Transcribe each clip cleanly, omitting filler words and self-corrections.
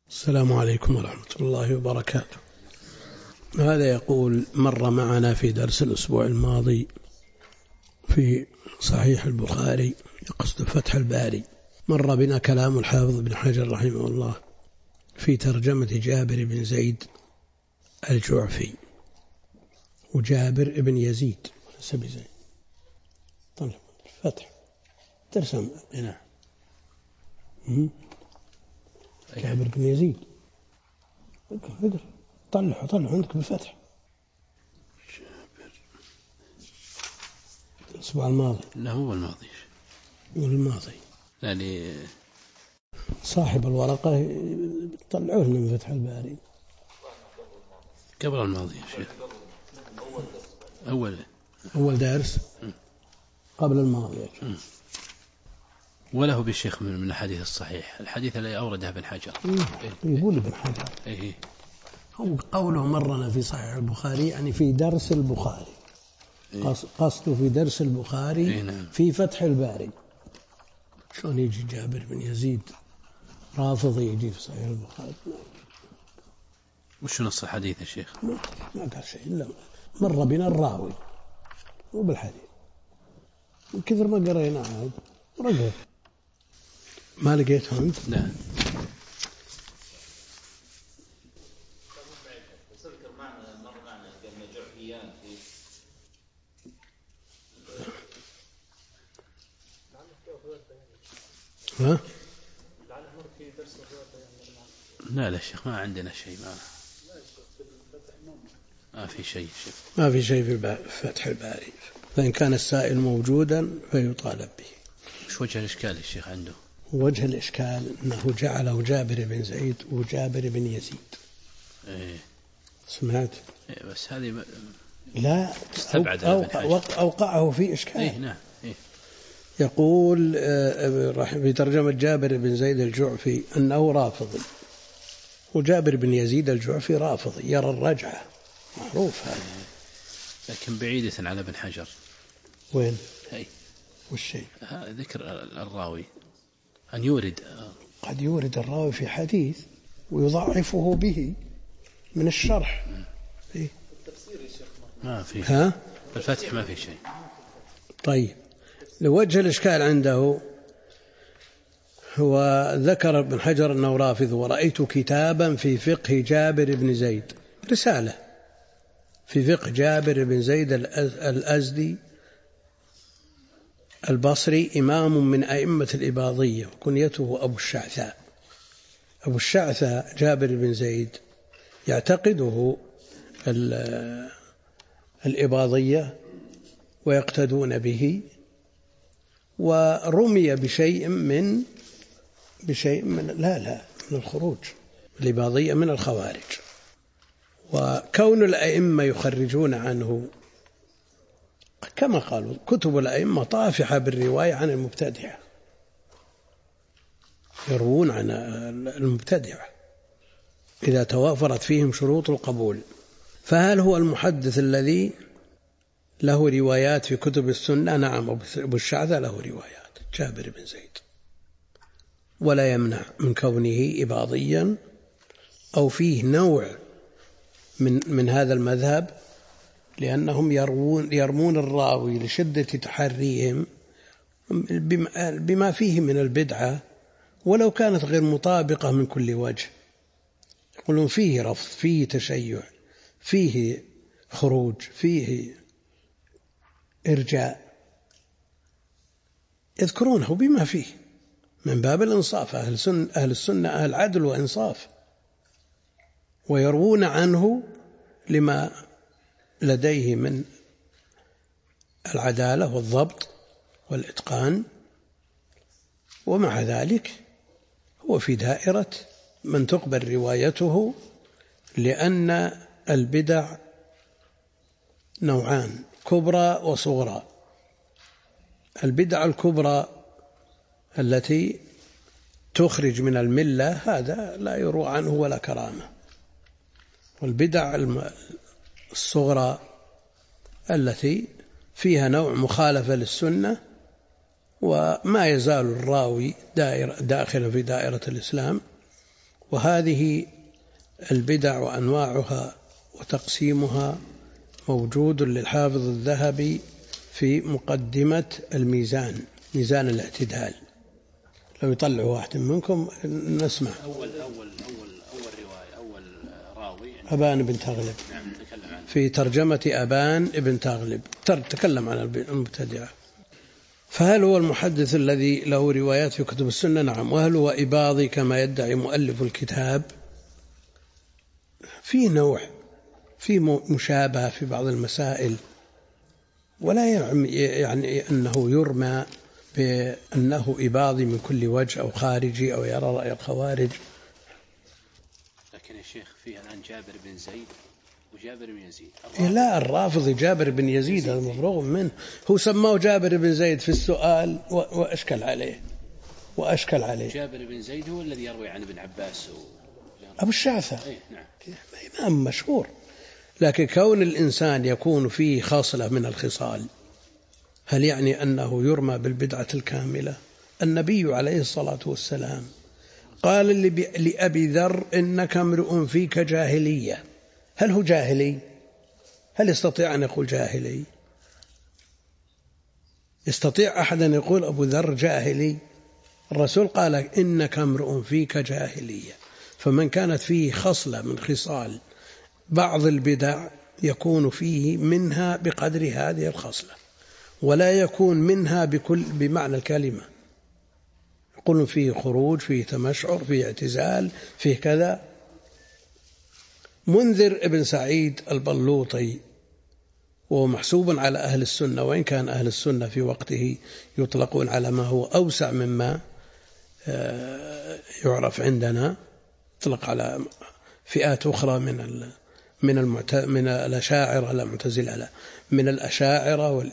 السلام عليكم ورحمة الله وبركاته. هذا يقول: مر معنا في درس الأسبوع الماضي في صحيح البخاري قصد فتح الباري، مر بنا كلام الحافظ بن حجر رحمه الله في ترجمة جابر بن زيد الجعفي، وجابر بن يزيد سبي زيد. طلع فتح ترسم هنا جابر بن يزيد، اقرأ طلع عندك بالفتح. جابر الأسبوع الماضي، لا هو الماضي يعني صاحب الورقة طلعوه من فتح الباري قبل الماضي يا شيخ، أول درس قبل الماضي. وله بالشيخ من الحديث الصحيح، الحديث الذي أورده ابن حجر. يقول ابن حجر هو قوله مرنا في صحيح البخاري يعني في درس البخاري، قصده في درس البخاري في فتح الباري. شلون يجي جابر بن يزيد رافضي يجي في صحيح البخاري؟ وش نص الحديث يا شيخ؟ ما قال شيء إلا مر بنا الراوي وبالحديث، من كثر ما قرينا عاد رجع ما لقيته أنت. لا ها؟ لا شيخ ما عندنا شيء، ما في شيء في فتح الباري، فإن كان السائل موجودا فيطالب به. وش وجه الإشكال يا شيخ عنده؟ وجه الإشكال أنه جعله جابر بن زيد وجابر بن يزيد. سمعت؟ بس هذه لا أوقعه في إشكال. نعم. يقول في ترجمة جابر بن زيد الجعفي أنه رافضي، وجابر بن يزيد الجعفي رافضي يرى الرجعة، معروف هذا. لكن بعيدة على ابن حجر. وين؟ والشيء ذكر الراوي أن يورد، قد يورد الراوي في حديث ويضعفه به من الشرح. ما في الفتح ما في شيء. طيب، لوجه الإشكال عنده هو ذكر ابن حجر أنه رافض، ورأيت كتابا في فقه جابر بن زيد، رسالة في فقه جابر بن زيد الأزدي البصري، إمام من أئمة الإباضية، وكنيته أبو الشعثاء. أبو الشعثاء جابر بن زيد يعتقده الإباضية ويقتدون به، ورمي بشيء من من الخروج، الإباضية من الخوارج. وكون الأئمة يخرجون عنه كما قالوا كتب الأئمة طافحة بالرواية عن المبتدعة، يروون عن المبتدعة إذا توافرت فيهم شروط القبول. فهل هو المحدث الذي له روايات في كتب السنة؟ نعم، أبو الشعثاء له روايات جابر بن زيد، ولا يمنع من كونه إباضيا أو فيه نوع من هذا المذهب، لأنهم يرمون الراوي لشدة تحريهم بما فيه من البدعة، ولو كانت غير مطابقة من كل وجه. يقولون فيه رفض، فيه تشيع، فيه خروج، فيه إرجاء، يذكرونه بما فيه من باب الإنصاف. أهل السنة أهل عدل وإنصاف، ويروون عنه لما لديه من العدالة والضبط والإتقان، ومع ذلك هو في دائرة من تقبل روايته، لأن البدع نوعان: كبرى وصغرى. البدع الكبرى التي تخرج من الملة هذا لا يروى عنه ولا كرامة، والبدع الصغرى التي فيها نوع مخالفة للسنة وما يزال الراوي داخلا في دائرة الإسلام وهذه البدع وأنواعها وتقسيمها موجود للحافظ الذهبي في مقدمة الميزان، ميزان الاعتدال. لو يطلع واحد منكم نسمع. أول رواية، أول راوي أبان بن تغلب. نعم، تكلم عنه في ترجمة أبان بن تغلب تكلم عن المبتدعة. فهل هو المحدث الذي له روايات في كتب السنة؟ نعم. وهل هو إباضي كما يدعي مؤلف الكتاب؟ في نوع، في مشابهة في بعض المسائل، ولا يعني أنه يرمى بأنه إباضي من كل وجه أو خارجي أو يرى رأي الخوارج. لكن يا شيخ فيه الآن جابر بن زيد وجابر بن يزيد. لا، الرافضي جابر بن يزيد هذا مفروغ منه. هو سماه جابر بن زيد في السؤال وأشكل عليه. جابر بن زيد هو الذي يروي عن ابن عباس أبو الشعثة. نعم. إمام مشهور. لكن كون الإنسان يكون فيه خاصلة من الخصال، هل يعني أنه يرمى بالبدعة الكاملة؟ النبي عليه الصلاة والسلام قال لأبي ذر: إنك امرؤ فيك جاهلية. هل هو جاهلي؟ هل يستطيع أن يقول جاهلي؟ يستطيع أحد أن يقول أبو ذر جاهلي؟ الرسول قال: إنك امرؤ فيك جاهلية. فمن كانت فيه خصلة من خصال بعض البدع يكون فيه منها بقدر هذه الخصلة، ولا يكون منها بمعنى الكلمة. يقولون فيه خروج، فيه تمشعر، فيه اعتزال، فيه كذا. منذر ابن سعيد البلوطي وهو محسوب على أهل السنة، وإن كان أهل السنة في وقته يطلقون على ما هو أوسع مما يعرف عندنا، يطلق على فئات أخرى من الأشاعرة، لا معتزلة، لا، من الأشاعرة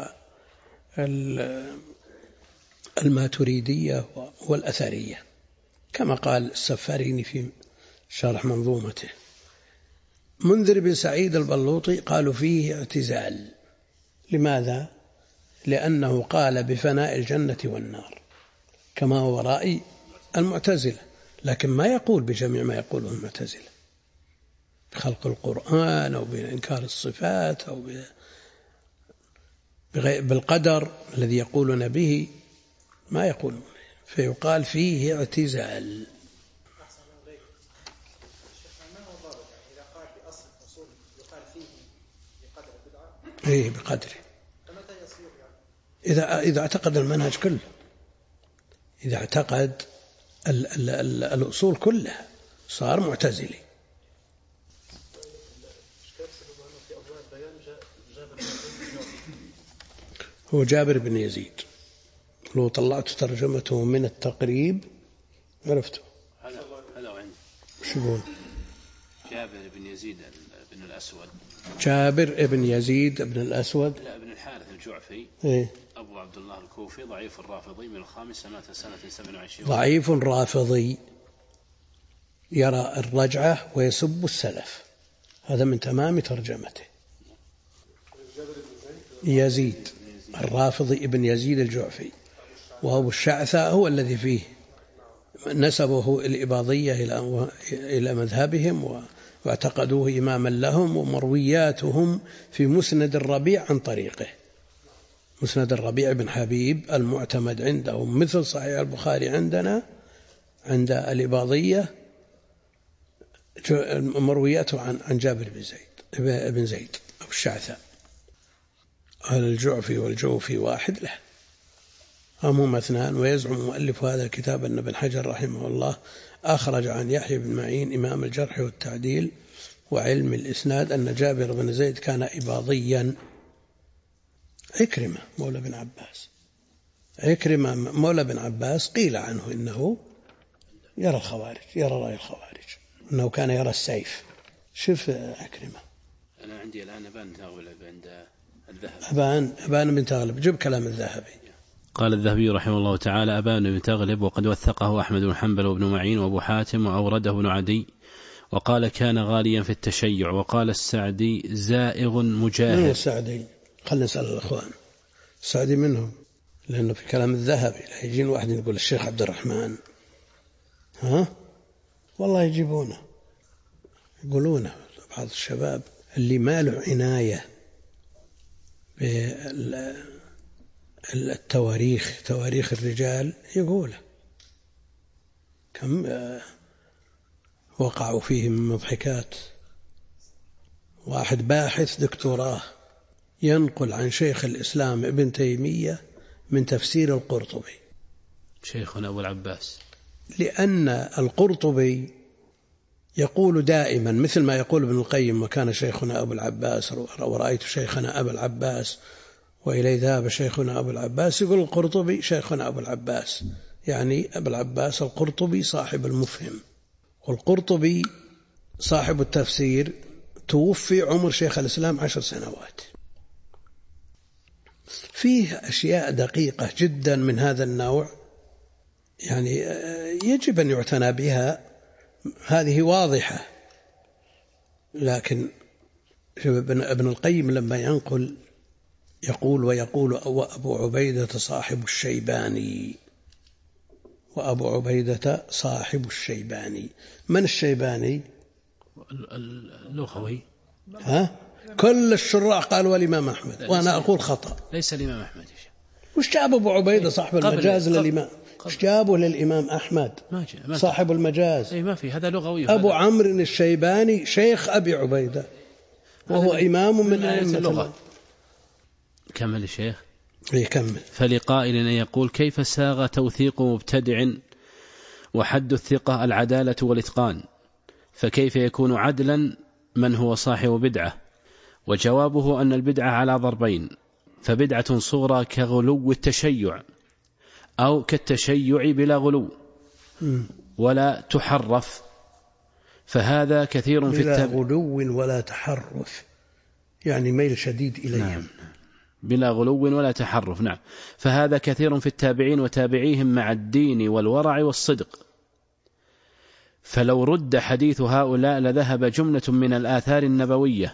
والماتريدية والأثرية، كما قال السفاريني في شرح منظومته. منذر بن سعيد البلوطي قالوا فيه اعتزال. لماذا؟ لأنه قال بفناء الجنة والنار كما هو رأي المعتزلة، لكن ما يقول بجميع ما يقوله المعتزلة بخلق القرآن أو بإنكار الصفات أو بالقدر الذي يقولون به، ما يقولون. فيقال فيه اعتزال. إيه بقدره. إذا اعتقد المنهج كله، إذا اعتقد الأصول كلها صار معتزلي. هو جابر بن يزيد، لو طلعت ترجمته من التقريب عرفته. هذا وين؟ وش يقول؟ جابر بن يزيد بن الأسود. جابر بن يزيد بن الأسود، لا، ابن الحارث الجعفي. إيه؟ أبو عبد الله الكوفي، ضعيف الرافضي، من الخامس مات سنة 27. ضعيف رافضي يرى الرجعة ويسب السلف، هذا من تمام ترجمته. يزيد الرافضي ابن يزيد الجعفي، وأبو الشعثة هو الذي فيه نسبه الإباضية إلى مذهبهم واعتقدوه إماما لهم، ومروياتهم في مسند الربيع عن طريقه. مسند الربيع بن حبيب المعتمد عندهم مثل صحيح البخاري عندنا عند الإباضية، مروياته عن جابر بن زيد أبو الشعثة. الجعفي والجوفي واحد له، هم اثنان. ويزعم مؤلف هذا الكتاب أن ابن حجر رحمه الله أخرج عن يحيى بن معين إمام الجرح والتعديل وعلم الإسناد أن جابر بن زيد كان إباضيا. عكرمة مولى بن عباس، عكرمة مولى بن عباس قيل عنه إنه يرى الخوارج، يرى رأي الخوارج، إنه كان يرى السيف. شوف عكرمة. أنا عندي الآن أبان تغلب عند الذهبي. أبان بن تغلب، جيب كلام الذهبي. قال الذهبي رحمه الله تعالى: أبان بن تغلب، وقد وثقه أحمد بن حنبل وابن معين وأبو حاتم، وأورده ابن عدي، وقال كان غاليا في التشيع. وقال السعدي زائغ مجاهد. من السعدي؟ خلنا نسأل الأخوان. السعدي منهم، لأنه في كلام الذهبي لا يجين واحد يقول الشيخ عبد الرحمن، والله يجيبونه، يقولونه بعض الشباب اللي ما له عناية بالتواريخ، تواريخ الرجال، يقوله كم وقعوا فيه من مضحكات. واحد باحث دكتوراه ينقل عن شيخ الإسلام ابن تيمية من تفسير القرطبي، شيخنا أبو العباس، لأن القرطبي يقول دائما مثل ما يقول ابن القيم وكان شيخنا أبو العباس ورأيت شيخنا أبو العباس وإليه ذهب شيخنا أبو العباس، يقول القرطبي شيخنا أبو العباس، يعني أبو العباس القرطبي صاحب المفهم. والقرطبي صاحب التفسير توفي عمر شيخ الإسلام 10 سنوات. فيه أشياء دقيقة جدا من هذا النوع، يعني يجب أن يعتنى بها، هذه واضحة. لكن ابن القيم لما ينقل يقول أبو عبيدة صاحب الشيباني، وأبو عبيدة صاحب الشيباني. من الشيباني؟ اللغوي. كل الشراح قالوا الإمام أحمد، وأنا أقول خطأ، ليس الإمام أحمد. وش جاب أبو عبيدة صاحب المجاز للإمام؟ وش جابه للإمام أحمد صاحب المجاز؟ ما في، هذا لغوي. أبو عمرو الشيباني شيخ أبي عبيدة، وهو إمام من أئمة اللغة. كمل الشيخ. يكمل. فلقائل أن يقول: كيف ساغ توثيق مبتدع وحد الثقة العدالة والإتقان، فكيف يكون عدلا من هو صاحب بدعة؟ وجوابه أن البدعة على ضربين: فبدعة صغرى كغلو التشيع، أو كالتشيع بلا غلو ولا تحرف، فهذا كثير في بلا غلو ولا تحرف، يعني ميل شديد إليهم. نعم. بلا غلو ولا تحرف. نعم. فهذا كثير في التابعين وتابعيهم مع الدين والورع والصدق. فلو رد حديث هؤلاء لذهب جملة من الآثار النبوية،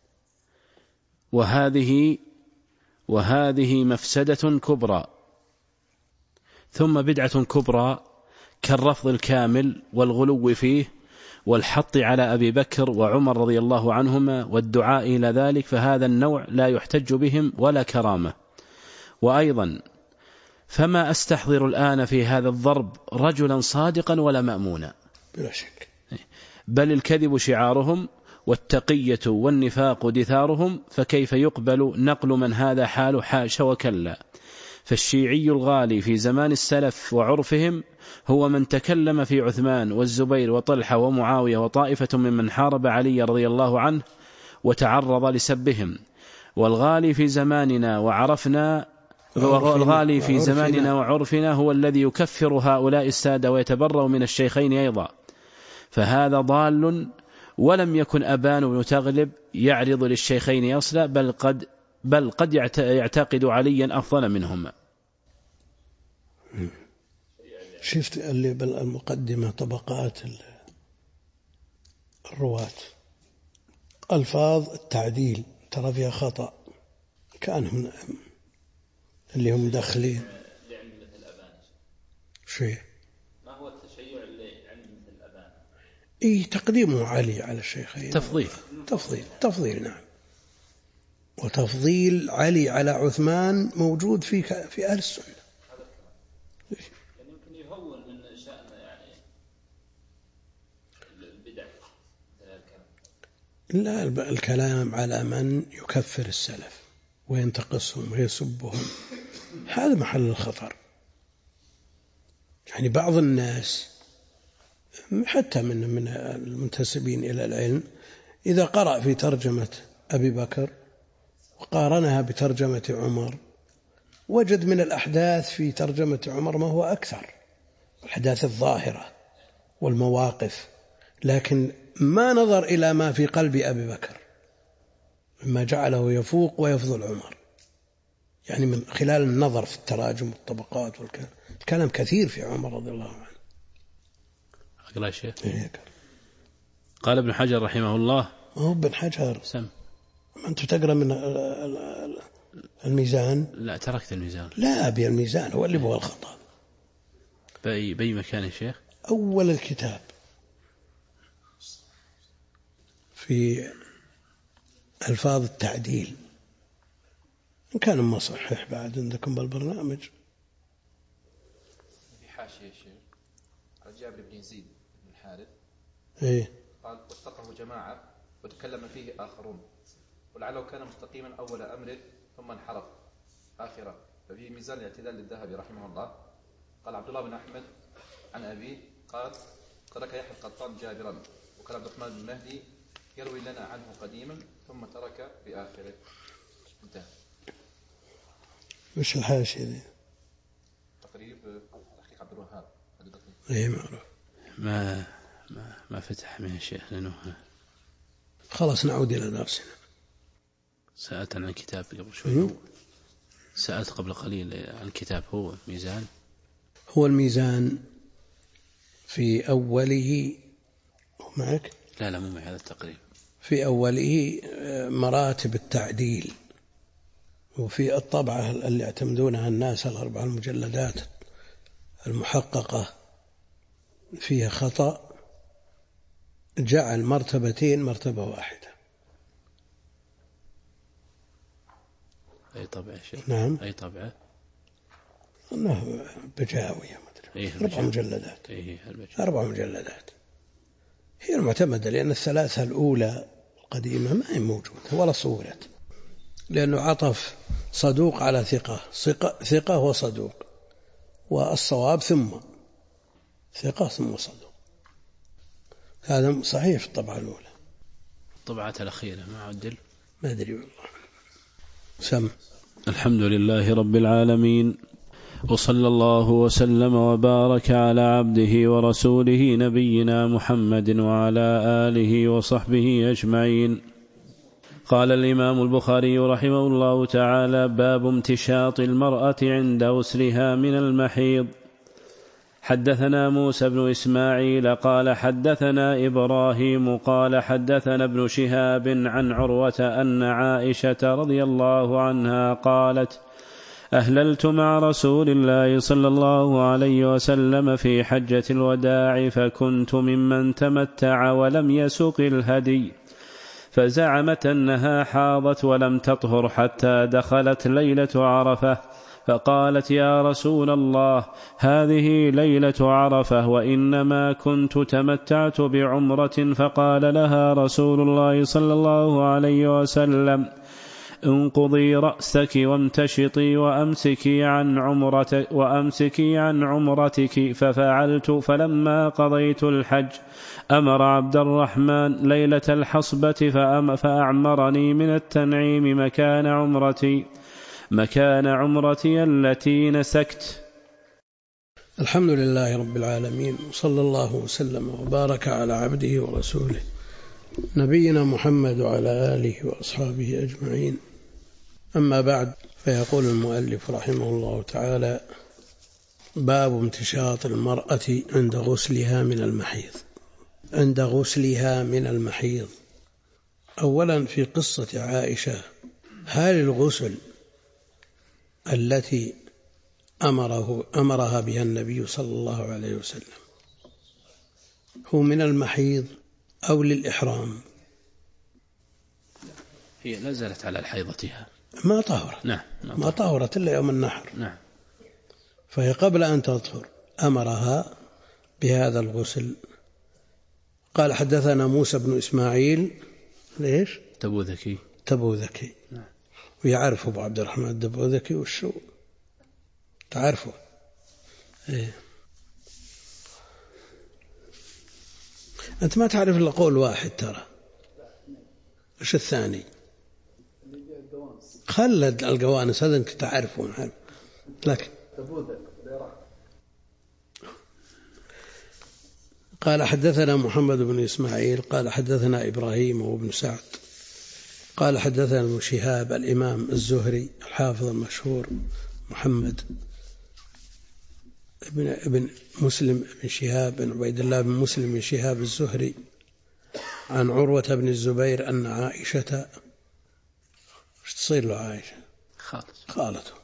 وهذه مفسدة كبرى. ثم بدعة كبرى كالرفض الكامل والغلو فيه والحط على أبي بكر وعمر رضي الله عنهما والدعاء إلى ذلك، فهذا النوع لا يحتج بهم ولا كرامة. وأيضا فما أستحضر الآن في هذا الضرب رجلا صادقا ولا مأمونا، بلا شك، بل الكذب شعارهم والتقية والنفاق دثارهم، فكيف يقبل نقل من هذا حال حاش وكلا. فالشيعي الغالي في زمان السلف وعرفهم هو من تكلم في عثمان والزبير وطلحة ومعاوية وطائفة ممن حارب علي رضي الله عنه وتعرض لسبهم. والغالي في زماننا وعرفنا هو الذي يكفر هؤلاء السادة ويتبرأ من الشيخين أيضا، فهذا ضال. ولم يكن أبان بن تغلب يعرض للشيخين أصلا، بل قد يعتقد عليا أفضل منهما. شفت اللي بالمقدمة طبقات الرواة، ألفاظ التعديل ترى فيها خطأ، كانهم اللي هم داخلين شيء. ما هو التشيع اللي عند مثل الأبان؟ تقديمه علي على الشيخين، تفضيل نعم. وتفضيل علي على عثمان موجود في أهل السنة. يمكن يهون من شأن يعني البدع. لا، الكلام على من يكفر السلف وينتقصهم ويسبهم هذا محل الخطر. يعني بعض الناس حتى من المنتسبين إلى العلم إذا قرأ في ترجمة أبي بكر وقارنها بترجمة عمر وجد من الأحداث في ترجمة عمر ما هو أكثر، الأحداث الظاهرة والمواقف، لكن ما نظر إلى ما في قلب أبي بكر مما جعله يفوق ويفضل عمر. يعني من خلال النظر في التراجم والطبقات والكلام كثير في عمر رضي الله عنه. أقرأ شيء. قال ابن حجر رحمه الله. ما هو ابن حجر أنت تقرأ من الميزان؟ لا، تركت الميزان. لا، أبي الميزان هو اللي هو الخطأ. بأي مكان يا شيخ؟ أول الكتاب في ألفاظ التعديل، إن كان مصحح بعد عندكم بالبرنامج. في حاشية شيخ على جابر بن يزيد بن الحارث قال وثقه جماعة وتكلم فيه آخرون ولعله كان مستقيما أول أمره ثم انحرف آخرة، ففي ميزان الاعتدال للذهبي رحمه الله. قال عبد الله بن أحمد عن أبيه قال ترك يحيى القطان جابرا، وكان عبد الرحمن بن مهدي يروي لنا عنه قديما ثم ترك بآخره. انتهى. وش الحاشية دي؟ تقريب تحقيق عبد الوهاب. ايه معروف. ما فتح من الشيخ لأنه خلاص نعود إلى درسنا. سألت عن الكتاب قبل شوي. سألت قبل قليل عن الكتاب. هو ميزان، هو الميزان في أوله معك؟ لا مو معي هذا التقريب. في أوله مراتب التعديل، وفي الطبعة اللي يعتمدونها الناس 4 المجلدات المحققة فيها خطأ، جعل مرتبتين مرتبة واحدة. أي طبعة شيء؟ نعم. أي طبعة؟ أنه بجاوية مدري. 4 مجلدات. 4 مجلدات هي المعتمدة، لأن الثلاثة الأولى القديمة ما هي موجودة ولا صورت، لأنه عطف صدوق على ثقة وصدوق، والصواب ثم ثقة ثم صدوق. هذا صحيح في الطبعة الأولى. الطبعة الأخيرة ما عدل؟ ما أدري والله. سم. الحمد لله رب العالمين، وصلى الله وسلم وبارك على عبده ورسوله نبينا محمد وعلى آله وصحبه أجمعين. قال الإمام البخاري رحمه الله تعالى: باب امتشاط المرأة عند غسلها من المحيض. حدثنا موسى بن إسماعيل قال حدثنا إبراهيم قال حدثنا ابن شهاب عن عروة أن عائشة رضي الله عنها قالت: أهللت مع رسول الله صلى الله عليه وسلم في حجة الوداع، فكنت ممن تمتع ولم يسق الهدي، فزعمت أنها حاضت ولم تطهر حتى دخلت ليلة عرفة، فقالت: يا رسول الله، هذه ليلة عرفة وإنما كنت تمتعت بعمرة. فقال لها رسول الله صلى الله عليه وسلم: انقضي رأسك وامتشطي وأمسكي عن عمرتك. ففعلت، فلما قضيت الحج أمر عبد الرحمن ليلة الحصبة فأعمرني من التنعيم مكان عمرتي التي نسكت. الحمد لله رب العالمين، وصلى الله وسلم وبارك على عبده ورسوله نبينا محمد وعلى آله وأصحابه أجمعين. أما بعد، فيقول المؤلف رحمه الله تعالى: باب امتشاط المرأة عند غسلها من المحيض. أولا، في قصة عائشة، هل الغسل التي أمرها بها النبي صلى الله عليه وسلم هو من المحيض أو للإحرام؟ هي نزلت على حيضتها، ما طهرت. نعم، ما طهرت إلا يوم النحر. نعم. فهي قبل أن تطهر أمرها بهذا الغسل. قال حدثنا موسى بن إسماعيل. ليش؟ تبوذكي. نعم. ويعرف أبو عبد الرحمن التبوذكي والشو تعرفه. إيه. أنت ما تعرف إلا قول واحد ترى. إيش الثاني؟ خلد القوانس، هذا أنت تعرفون. لكن قال حدثنا محمد بن إسماعيل قال حدثنا إبراهيم وابن سعد قال حدثنا ابن شهاب الإمام الزهري الحافظ المشهور محمد ابن مسلم بن شهاب بن عبيد الله بن مسلم بن شهاب الزهري عن عروة بن الزبير أن عائشة، ايش تصير له عائشة؟ خالته،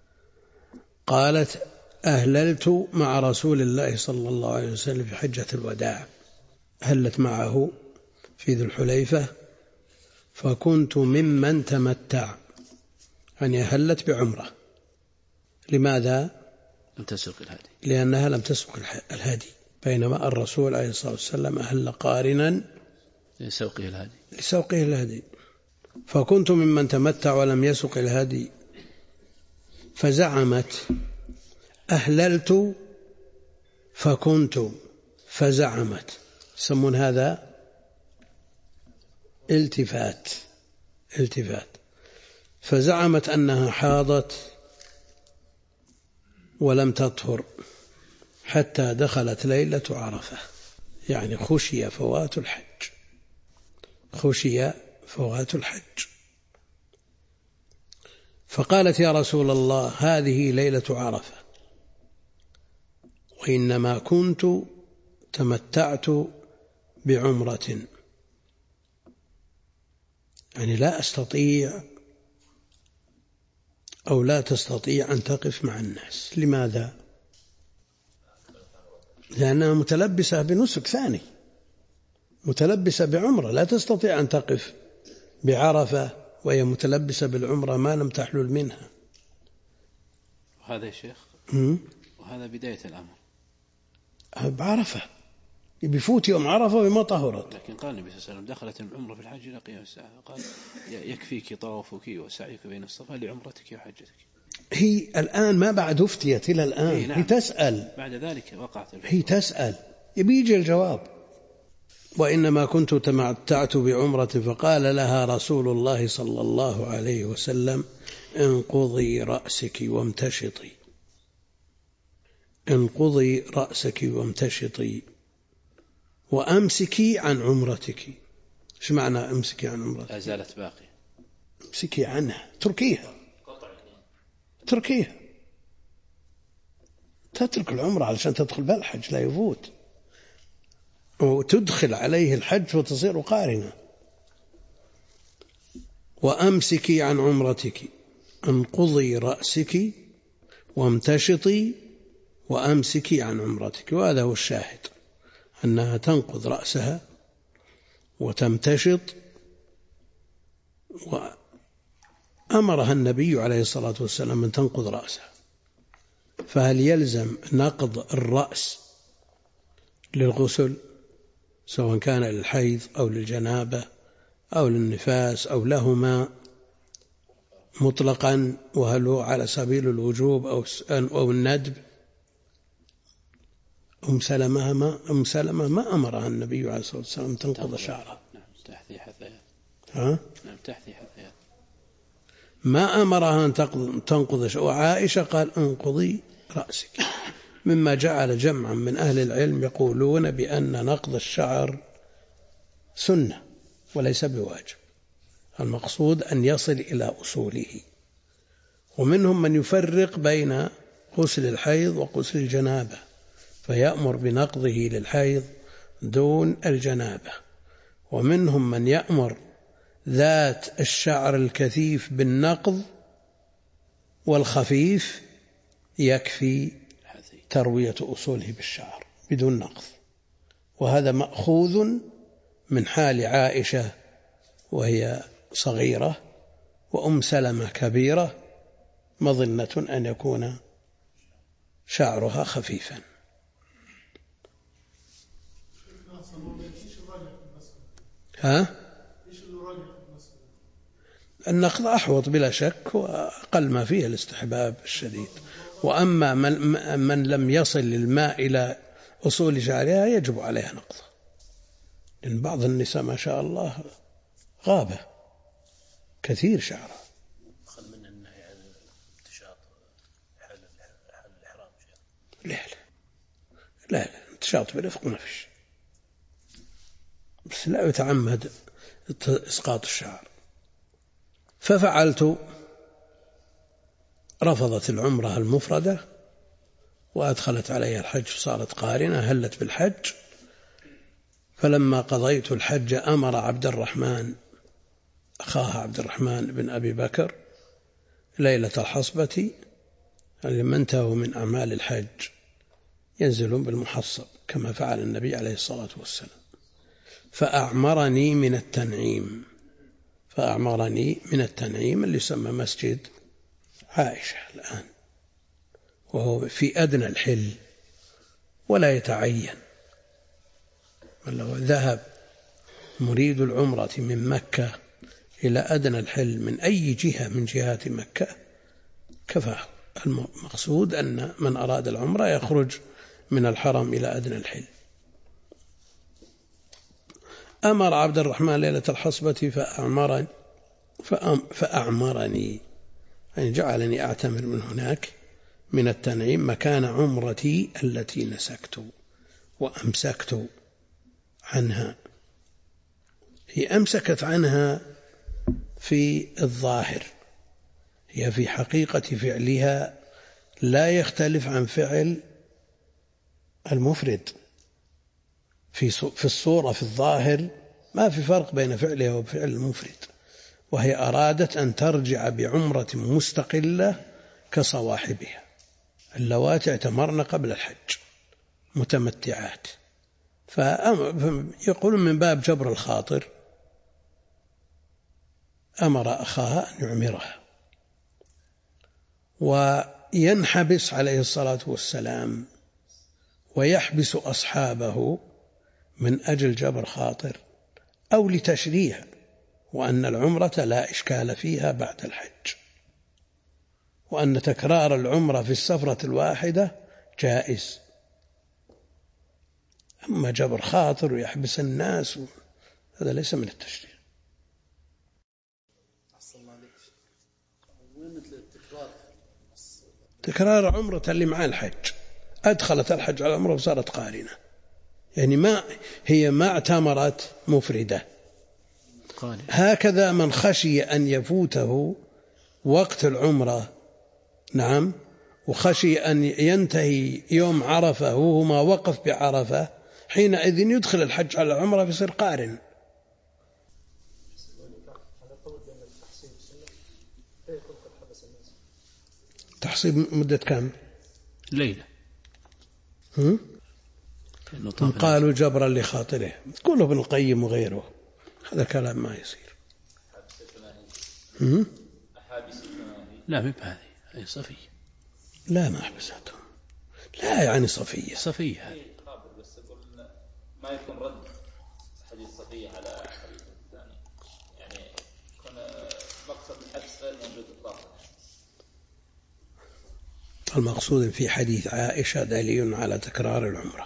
قالت: أهللت مع رسول الله صلى الله عليه وسلم في حجة الوداع. هلت معه في ذي الحليفة فكنت ممن تمتع، يعني أهلت بعمرة. لماذا؟ لم تسوق الهدي، لأنها لم تسوق الهدي، بينما الرسول عليه الصلاة والسلام أهل قارنا لسوقه الهدي. فكنت ممن تمتع ولم يسق الهدي، فزعمت أهللت فكنت فزعمت، يسمون هذا التفات. فزعمت أنها حاضت ولم تطهر حتى دخلت ليلة عرفة، يعني خشي فوات الحج. فقالت يا رسول الله هذه ليلة عرفة، وإنما كنت تمتعت بعمرة، يعني لا أستطيع أو لا تستطيع أن تقف مع الناس. لماذا؟ لأنها متلبسة بنسك ثاني، متلبسة بعمرة، لا تستطيع أن تقف بعرفة وهي متلبسة بالعمرة ما لم تحلل منها. وهذا يا شيخ وهذا بداية الأمر بعرفة، بفوت يوم عرفة وما طهرت. لكن قال النبي صلى الله عليه وسلم دخلت العمرة في الحج إلى قيام الساعة، قال يكفيك طوافك وسعيك بين الصفا لعمرتك وحجتك. هي الآن ما بعد افتيت إلى الآن. نعم. هي تسأل بعد ذلك وقعت هي تسأل يبيجي الجواب. وإنما كنت تمتعت بعمرة، فقال لها رسول الله صلى الله عليه وسلم انقضي رأسك وامتشطي وأمسكي عن عمرتك. ايش معنى أمسكي عن عمرتك؟ لا زالت باقية، امسكي عنها، تركيها، تترك العمرة علشان تدخل بالحج لا يفوت، وتدخل عليه الحج وتصير قارنة. وأمسكي عن عمرتك، انقضي رأسك وامتشطي وأمسكي عن عمرتك. وهذا هو الشاهد، أنها تنقض رأسها وتمتشط، وأمرها النبي عليه الصلاة والسلام أن تنقض رأسها. فهل يلزم نقض الرأس للغسل سواء كان للحيض أو للجنابة أو للنفاس أو لهما مطلقا، وهل هو على سبيل الوجوب أو الندب؟ أم سلمة ما أمرها النبي عليه الصلاة والسلام تنقض شعرها. تحثي حثيات ما أمرها أن تنقض شعرها. وعائشة قال انقضي رأسك، مما جعل جمعا من أهل العلم يقولون بأن نقض الشعر سنة وليس بواجب، المقصود أن يصل إلى أصوله. ومنهم من يفرق بين غسل الحيض وغسل الجنابة، فيأمر بنقضه للحيض دون الجنابة. ومنهم من يأمر ذات الشعر الكثيف بالنقض، والخفيف يكفي تروية أصوله بالشعر بدون نقض. وهذا مأخوذ من حال عائشة وهي صغيرة وأم سلمة كبيرة، مظنة أن يكون شعرها خفيفا. النقض أحوط بلا شك، وأقل ما فيه الاستحباب الشديد. وأما من لم يصل الماء إلى أصول شعرها يجب عليها نقضه، لأن بعض النساء ما شاء الله غابة كثير شعرها. من النهي عن الامتشاط حال الإحرام. لا الامتشاط برفق ما فيش، بس لا يتعمد إسقاط الشعر. ففعلت، رفضت العمرة المفردة وأدخلت عليها الحج، صارت قارنة، هلت بالحج. فلما قضيت الحج أمر عبد الرحمن أخاها عبد الرحمن بن أبي بكر ليلة الحصبة، لمن انتهوا من أعمال الحج ينزلون بالمحصب كما فعل النبي عليه الصلاة والسلام. فأعمرني من التنعيم اللي يسمى مسجد عائشة الآن، وهو في أدنى الحل ولا يتعين. لو ذهب مريد العمرة من مكة إلى أدنى الحل من أي جهة من جهات مكة كفاه. المقصود أن من أراد العمرة يخرج من الحرم إلى أدنى الحل. أمر عبد الرحمن ليلة الحصبة فأعمرني، يعني جعلني أعتمر من هناك من التنعيم مكان عمرتي التي نسكت وأمسكت عنها. هي أمسكت عنها في الظاهر، هي في حقيقة فعلها لا يختلف عن فعل المفرد. في الصورة في الظاهر ما في فرق بين فعلها وفعل المفرد، وهي أرادت أن ترجع بعمرة مستقلة كصواحبها اللواتي اعتمرن قبل الحج متمتعات. فيقولون من باب جبر الخاطر أمر أخاها أن يعمرها، وينحبس عليه الصلاة والسلام ويحبس أصحابه من أجل جبر خاطر أو لتشريع، وأن العمرة لا إشكال فيها بعد الحج، وأن تكرار العمرة في السفرة الواحدة جائز. أما جبر خاطر ويحبس الناس هذا ليس من التشريع. تكرار عمرة اللي مع الحج، أدخلت الحج على العمرة وصارت قارنة، يعني هي ما اعتمرت مفردة. هكذا من خشي أن يفوته وقت العمرة، نعم، وخشي أن ينتهي يوم عرفة وهو ما وقف بعرفة، حينئذ يدخل الحج على العمرة فيصير قارن. تحصيب مدة كم؟ ليلة. قالوا جبرا لخاطره، قوله ابن القيم وغيره، هذا كلام ما يصير. لا مو بهذه، هي صفية. لا ما حبستهم، لا يعني صفية. صفية هذه. بس يقول ما يكون رد حديث صفية على حديث الثاني، يعني يكون مقصد الحديث غير موجود إطلاقا. المقصود في حديث عائشة دليل على تكرار العمرة.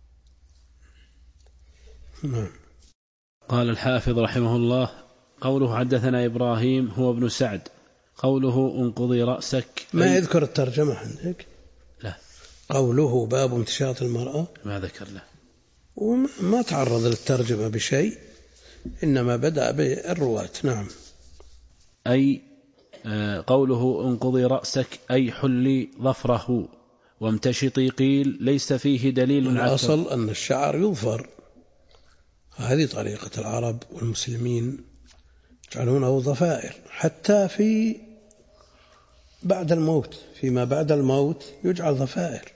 قال الحافظ رحمه الله: قوله حدثنا إبراهيم هو ابن سعد، قوله انقضي رأسك ما يذكر الترجمة عندك؟ لا. قوله باب امتشاط المرأة ما ذكر له، وما تعرض للترجمة بشيء، إنما بدأ بالرواة. نعم. أي قوله انقضي رأسك أي حلي ظفره وامتشطي، قيل ليس فيه دليل على الأصل أن الشعر يظفر، هذه طريقة العرب والمسلمين يجعلونه ضفائر، حتى في بعد الموت، فيما بعد الموت يجعل ضفائر.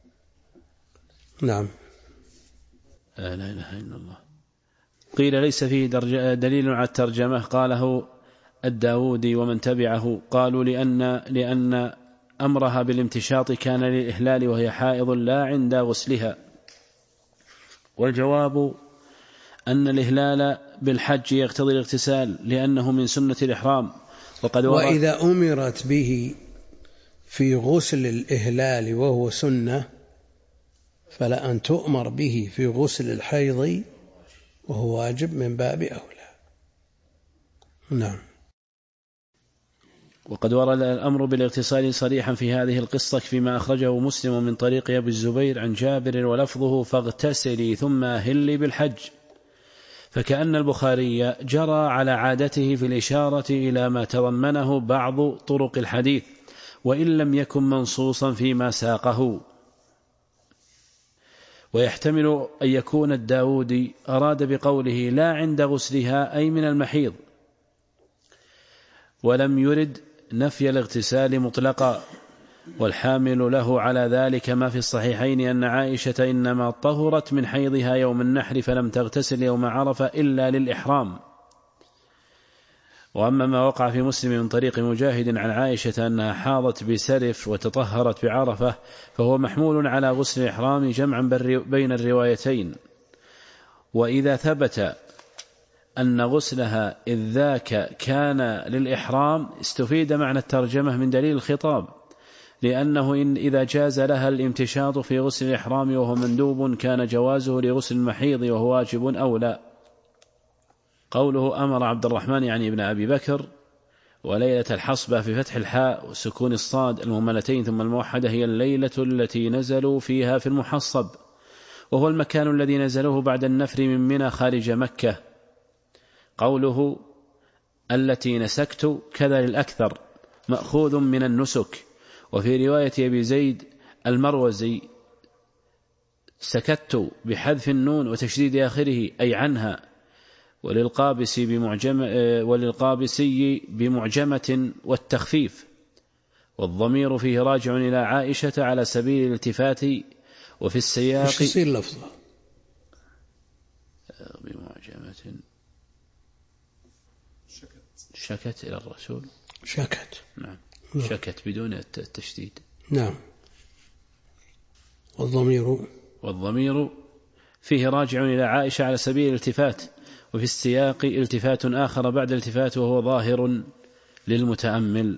نعم. لا إله إلا الله. قيل ليس فيه دليل على الترجمة، قاله الداودي ومن تبعه، قالوا لأن أمرها بالامتشاط كان للإهلال وهي حائض لا عند غسلها. والجواب أن الإهلال بالحج يقتضي الاغتسال لأنه من سنة الإحرام. وإذا أمرت به في غسل الإهلال وهو سنة، فلا أن تؤمر به في غسل الحيض وهو واجب من باب أولى. نعم. وقد ورد الأمر بالاغتسال صريحا في هذه القصة فيما أخرجه مسلم من طريق أبي الزبير عن جابر ولفظه فاغتسلي ثم أهلي بالحج، فكأن البخاري جرى على عادته في الإشارة إلى ما تضمنه بعض طرق الحديث وإن لم يكن منصوصا فيما ساقه. ويحتمل أن يكون الداودي أراد بقوله لا عند غسلها أي من المحيض، ولم يرد نفي الاغتسال مطلقا، والحامل له على ذلك ما في الصحيحين أن عائشة إنما طهرت من حيضها يوم النحر فلم تغتسل يوم عرفة إلا للإحرام. وأما ما وقع في مسلم من طريق مجاهد عن عائشة أنها حاضت بسرف وتطهرت بعرفة فهو محمول على غسل الإحرام جمعا بين الروايتين. وإذا ثبت أن غسلها إذ ذاك كان للإحرام استفيد معنى الترجمة من دليل الخطاب، لأنه إذا جاز لها الامتشاط في غسل الإحرام وهو مندوب كان جوازه لغسل المحيض وهو واجب أو لا. قوله أمر عبد الرحمن يعني ابن أبي بكر. وليلة الحصبة في فتح الحاء وسكون الصاد المهملتين ثم الموحدة هي الليلة التي نزلوا فيها في المحصب، وهو المكان الذي نزلوه بعد النفر من منى خارج مكة. قوله التي نسكت كذا للأكثر مأخوذ من النسك. وفي رواية أبي زيد المروزي سكت بحذف النون وتشديد آخره أي عنها، وللقابسي بمعجمة والتخفيف، والضمير فيه راجع إلى عائشة على سبيل الالتفات. وفي السياق مش يصير لفظة بمعجمة شكت إلى الرسول شكت. نعم. شكت بدون التشديد. نعم. والضمير فيه راجع إلى عائشة على سبيل الالتفات. وفي السياق التفات آخر بعد الالتفات وهو ظاهر للمتأمل.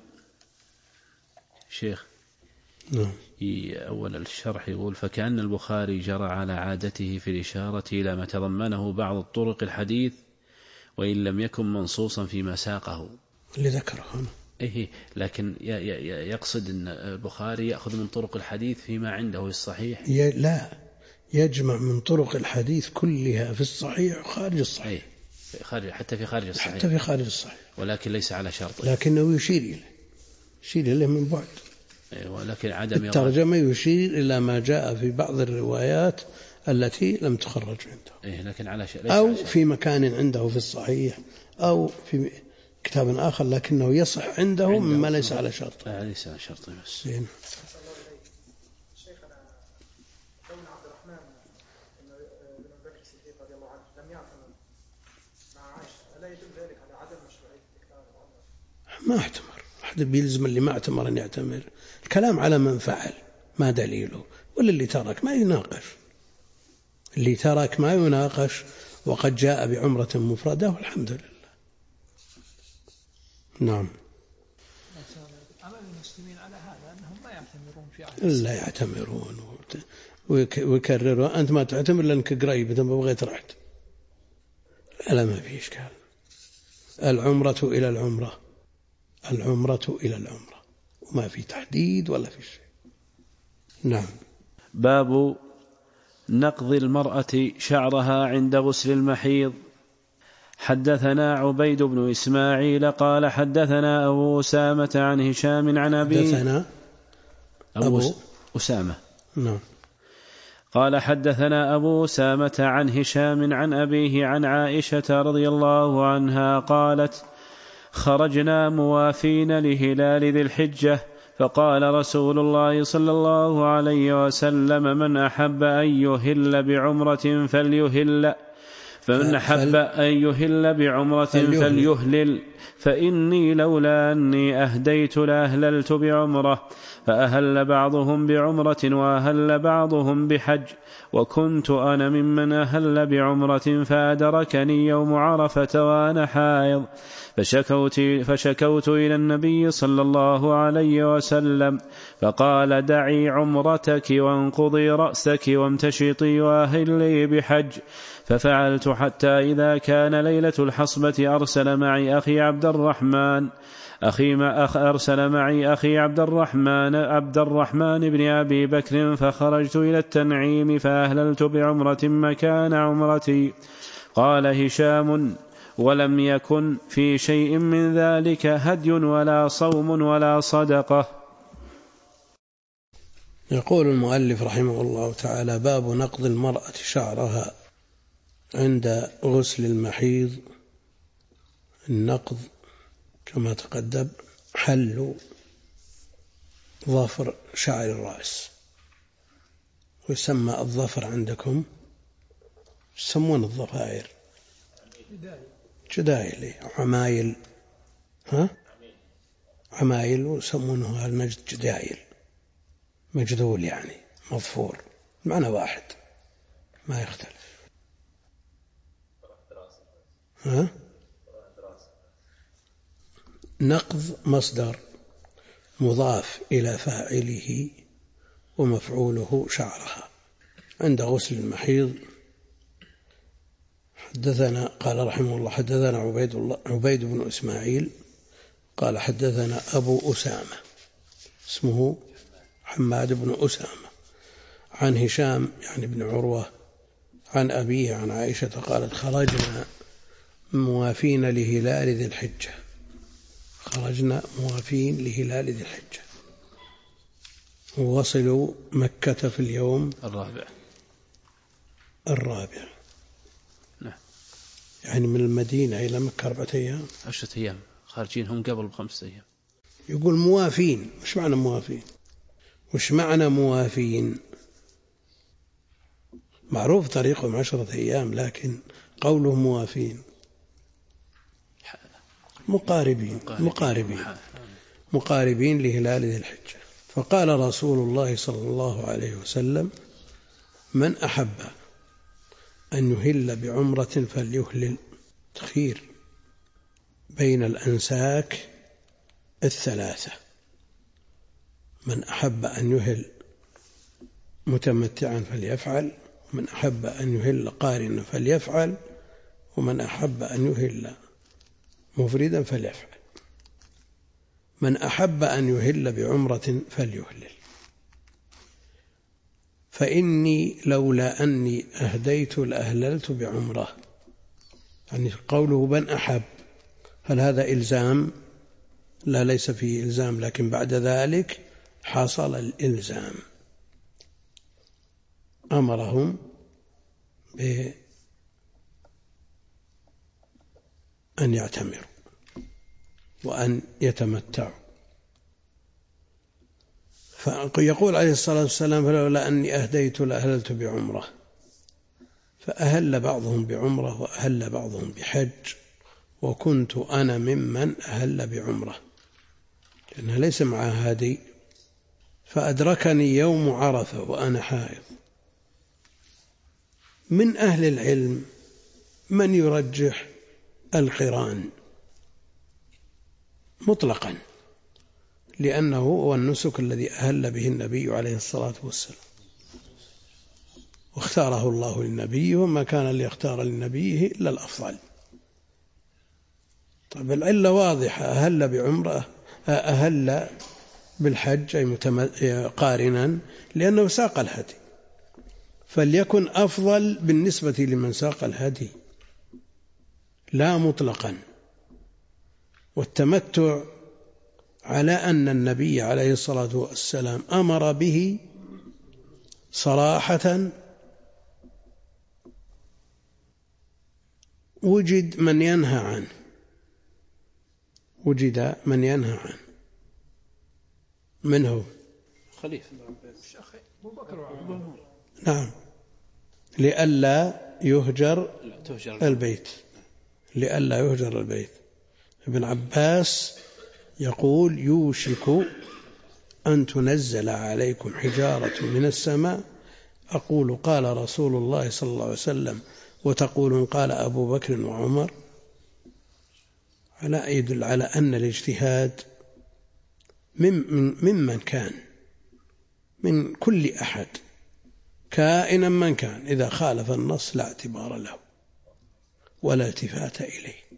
شيخ أول الشرح يقول فكأن البخاري جرى على عادته في الإشارة إلى ما تضمنه بعض الطرق الحديث وإن لم يكن منصوصا فيما ساقه اللي ذكره هنا. إيه، لكن يقصد أن البخاري يأخذ من طرق الحديث فيما عنده في الصحيح. لا، يجمع من طرق الحديث كلها في الصحيح وخارج الصحيح. حتى في خارج الصحيح. ولكن ليس على شرط، لكنه يشير إليه من بعد. ولكن عدم الترجمة يشير إلى ما جاء في بعض الروايات التي لم تخرج عنده، لكن أو في مكان عنده في الصحيح أو في كتاب آخر لكنه يصح عنده مما ليس على شرط. ليس على شرط بس. شيخنا كون عبد الرحمن بن بكر الصديق رضي الله عنه لم يعتمر مع عائشة ألا يدل ذلك على عدم مشروعية الإكثار العمرة؟ ما اعتمر أحد بيلزم اللي ما اعتمر أن يعتمر. الكلام على من فعل ما دليله، واللي ترك ما يناقش. اللي ترك ما يناقش وقد جاء بعمرة مفردة والحمد لله. نعم. أمل المسلمين على هذا أنهم لا يعتمرون في عهد لا يعتمرون ويكرروا. أنت ما تعتمر لأنك قريب إذا ما بغيت رحت. لا ما في إشكال. العمرة إلى العمرة وما في تحديد ولا في شيء. نعم. باب نقض المرأة شعرها عند غسل المحيض. حدثنا عبيد بن إسماعيل قال حدثنا أبو أسامة عن هشام عن أبيه. حدثنا أبو أسامة. نعم. قال حدثنا أبو أسامة عن هشام عن أبيه عن عائشة رضي الله عنها قالت خرجنا موافين لهلال ذي الحجة فقال رسول الله صلى الله عليه وسلم من أحب أن يهل بعمرة فليهل فمن أحب أن يهل بعمرة فليهلل فإني لولا أني أهديت لأهللت بعمرة فأهل بعضهم بعمرة وأهل بعضهم بحج وكنت أنا ممن أهل بعمرة فأدركني يوم عرفة وأنا حائض فشكوت إلى النبي صلى الله عليه وسلم فقال دعي عمرتك وانقضي رأسك وامتشطي وأهلي بحج ففعلت حتى إذا كان ليلة الحصبة أرسل معي أخي عبد الرحمن بن أبي بكر فخرجت إلى التنعيم فأهللت بعمرة مكان عمرتي. قال هشام ولم يكن في شيء من ذلك هدي ولا صوم ولا صدقة. يقول المؤلف رحمه الله تعالى باب نقض المرأة شعرها عند غسل المحيض. النقض كما تقدم حل ظفر شعر الرأس. ويسمى الظفر عندكم يسمون الضفائر جدايل، عمايل، عمايل، ويسمونه المجد جدايل، مجدول يعني مظفور، معنى واحد ما يختلف. نقض مصدر مضاف إلى فاعله ومفعوله شعرها. عند غسل المحيض حدثنا قال رحمه الله حدثنا عبيد بن إسماعيل قال حدثنا أبو أسامة اسمه حماد بن أسامة عن هشام يعني بن عروة عن أبيه عن عائشة قالت خرجنا موافين لهلال ذي الحجة. خرجنا موافين لهلال ذي الحجة ووصلوا مكة في اليوم الرابع. نعم. يعني من المدينة إلى مكة 4 أيام 10 أيام، خارجين هم قبل ب5 أيام. يقول موافين. وش معنى موافين؟ وش معنى موافين؟ معروف طريقهم 10 أيام، لكن قوله موافين مقاربين لهلال ذي الحجة. فقال رسول الله صلى الله عليه وسلم من أحب أن يهل بعمرة فليهلل. تخير بين الأنساك 3. من أحب أن يهل متمتعا فليفعل، ومن أحب أن يهل قارنا فليفعل، ومن أحب أن يهل مفردا فليفعل. من أحب أن يهل بعمرة فليهلل. فإني لولا أني أهديت لأهللت بعمرة. يعني قوله من أحب، هل هذا إلزام؟ لا، ليس فيه إلزام، لكن بعد ذلك حصل الإلزام. أمرهم بأن يعتمروا وأن يتمتعوا. فيقول عليه الصلاة والسلام فلولا أني أهديت لأهللت بعمرة. فأهل بعضهم بعمرة وأهل بعضهم بحج، وكنت أنا ممن أهل بعمرة لأنها ليس معها هدي. فأدركني يوم عرفة وأنا حائض. من أهل العلم من يرجح القران مطلقا، لأنه هو النسك الذي أهل به النبي عليه الصلاة والسلام، واختاره الله للنبي، وما كان ليختار لنبيه إلا الأفضل. طيب العلة واضحة، أهل بعمرة، أهل بالحج أي قارنا لأنه ساق الهدي، فليكن أفضل بالنسبة لمن ساق الهدي لا مطلقا. والتمتع على أن النبي عليه الصلاة والسلام أمر به صراحة، وجد من ينهى عنه، من هو؟ خليفة أبو بكر. نعم، لئلا يهجر البيت، لئلا يهجر البيت. ابن عباس يقول يوشك أن تنزل عليكم حجارة من السماء، أقول قال رسول الله صلى الله عليه وسلم وتقولون قال أبو بكر وعمر، على يدل على أن الاجتهاد ممن كان، من كل أحد كائنا من كان، إذا خالف النص لا اعتبار له ولا التفات إليه.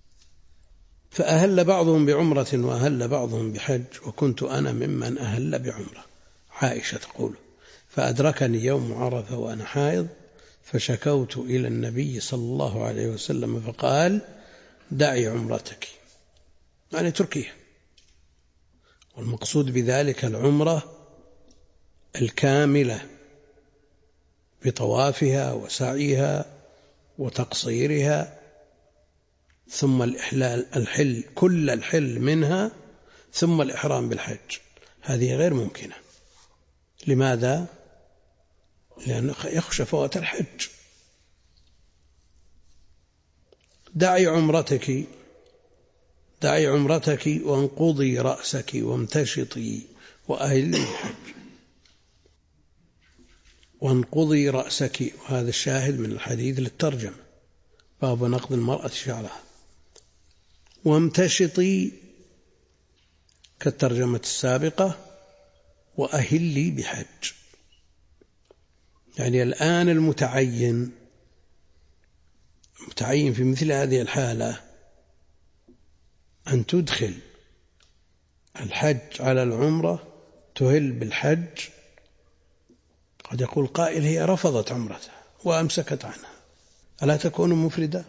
فأهل بعضهم بعمرة وأهل بعضهم بحج، وكنت أنا ممن أهل بعمرة. عائشة تقول فأدركني يوم عرفة وأنا حائض، فشكوت إلى النبي صلى الله عليه وسلم فقال دعي عمرتك، يعني تركيها. والمقصود بذلك العمرة الكاملة بطوافها وسعيها وتقصيرها، ثم الحل كل الحل منها، ثم الإحرام بالحج. هذه غير ممكنة. لماذا؟ لأنه يخشى فوات الحج. دعي عمرتك وانقضي رأسك وامتشطي وأهلي الحج. وانقضي رأسك، وهذا الشاهد من الحديث للترجمة، باب نقض المرأة شعرها. وامتشطي كالترجمة السابقة، وأهلي بحج. يعني الآن المتعين في مثل هذه الحالة أن تدخل الحج على العمرة، تهل بالحج. قد يقول قائل هي رفضت عمرتها وأمسكت عنها، ألا تكون مفردة؟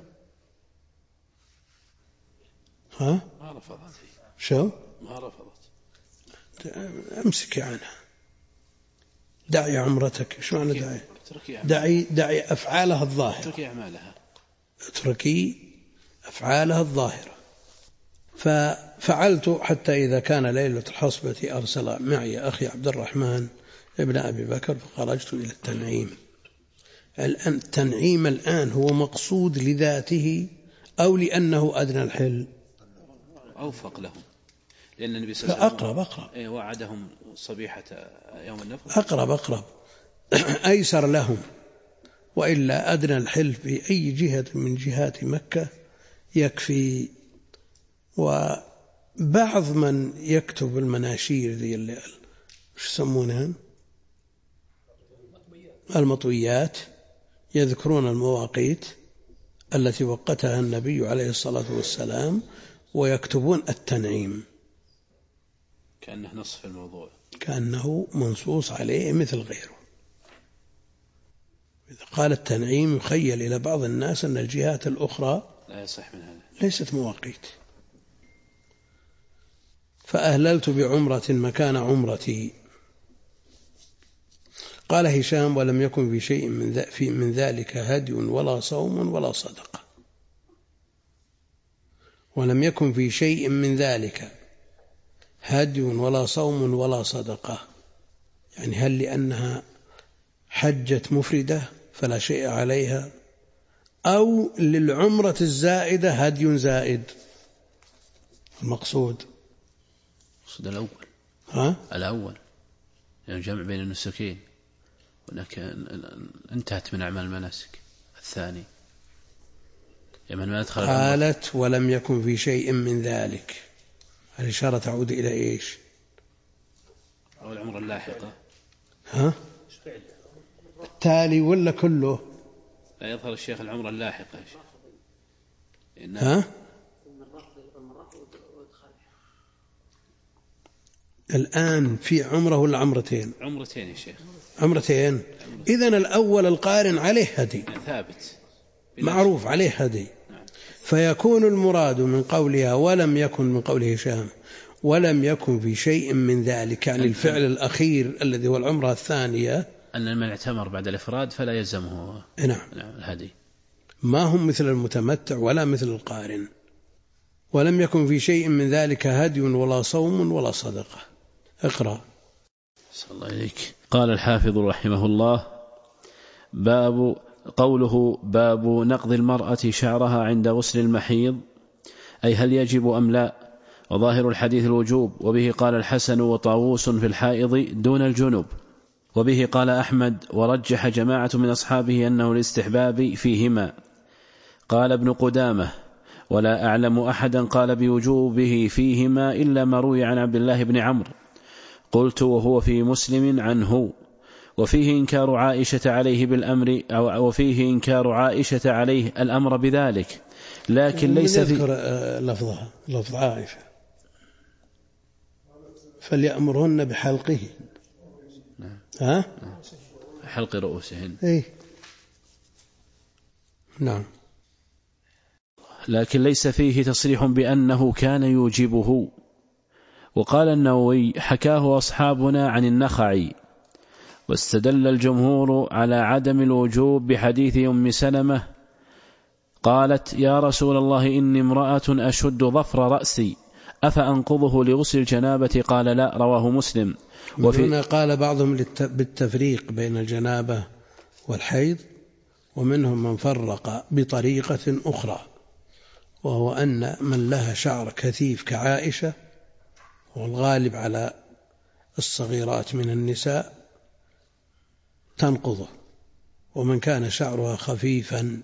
ما رفضت. شو؟ ما رفضت. أمسكي عنها. دعي عمرتك. شو معنى دعي أفعالها الظاهرة. اتركي أعمالها. اتركي أفعالها الظاهرة. ففعلت حتى إذا كان ليلة الحصبة أرسل معي أخي عبد الرحمن ابن أبي بكر فخرجت إلى التنعيم. التنعيم الآن هو مقصود لذاته أو لأنه أدنى الحل؟ أوفق لهم، لأن النبي صلى الله عليه وسلم أقرب وعدهم صبيحة يوم النفر. أقرب أيسر لهم. وإلا أدنى الحل في أي جهة من جهات مكة يكفي. وبعض من يكتب المناشير ذي اللي شو يسمونها المطويات يذكرون المواقيت التي وقتها النبي عليه الصلاة والسلام ويكتبون التنعيم كأنه نصف الموضوع، كأنه منصوص عليه مثل غيره. إذا قال التنعيم يخيل إلى بعض الناس أن الجهات الأخرى لا يصح من هذا ليست مواقيت. فأهللت بعمرة مكان عمرتي. قال هشام: ولم يكن في شيء من ذلك هدي ولا صوم ولا صدقة. ولم يكن في شيء من ذلك هدي ولا صوم ولا صدقة، يعني هل لأنها حجت مفردة فلا شيء عليها، أو للعمرة الزائدة هدي زائد؟ المقصود الأول يعني جمع بين النسكين، ولكن انتهت من أعمال المناسك. الثاني يمن ما يدخل. قالت: ولم يكن في شيء من ذلك. الإشارة تعود إلى إيش؟ أو العمرة اللاحقة. التالي ولا كله؟ لا يظهر الشيخ العمرة اللاحقة. الآن في عمرة ولا عمرتين؟ عمرتين يا شيخ. عمرتين. إذن الأول القارن عليه هدي ثابت معروف عليه هدي. فيكون المراد من قولها ولم يكن، من قوله هشام ولم يكن في شيء من ذلك، يعني الفعل الأخير الذي هو العمرة الثانية، أن من اعتمر بعد الإفراد فلا يلزمه الهدي. ما هم مثل المتمتع ولا مثل القارن. ولم يكن في شيء من ذلك هدي ولا صوم ولا صدقة. اقرأ. صلى الله عليك. قال الحافظ رحمه الله: باب قوله باب نقض المرأة شعرها عند غسل المحيض، أي هل يجب أم لا؟ وظاهر الحديث الوجوب، وبه قال الحسن وطاووس في الحائض دون الجنوب، وبه قال أحمد، ورجح جماعة من أصحابه أنه الاستحباب فيهما. قال ابن قدامة: ولا أعلم أحدا قال بوجوبه فيهما إلا ما روي عن عبد الله بن عمرو. قلت: وهو في مسلم عنه. وفيه إنكار عائشة عليه بالأمر، أو وفيه إنكار عائشة عليه الأمر بذلك، لكن ليس في لفظها لفظ عائشة: فليأمرهن بحلقه. حلق رؤوسهن. إيه؟ نعم. لكن ليس فيه تصريح بأنه كان يوجبه. وقال النووي: حكاه أصحابنا عن النخعي. واستدل الجمهور على عدم الوجوب بحديث أم سلمة قالت: يا رسول الله إني امرأة أشد ظفر رأسي أفأنقضه لغسل الجنابة؟ قال لا، رواه مسلم. وهنا قال بعضهم بالتفريق بين الجنابة والحيض، ومنهم من فرق بطريقة أخرى، وهو أن من لها شعر كثيف كعائشة، والغالب على الصغيرات من النساء، تنقضه، ومن كان شعرها خفيفا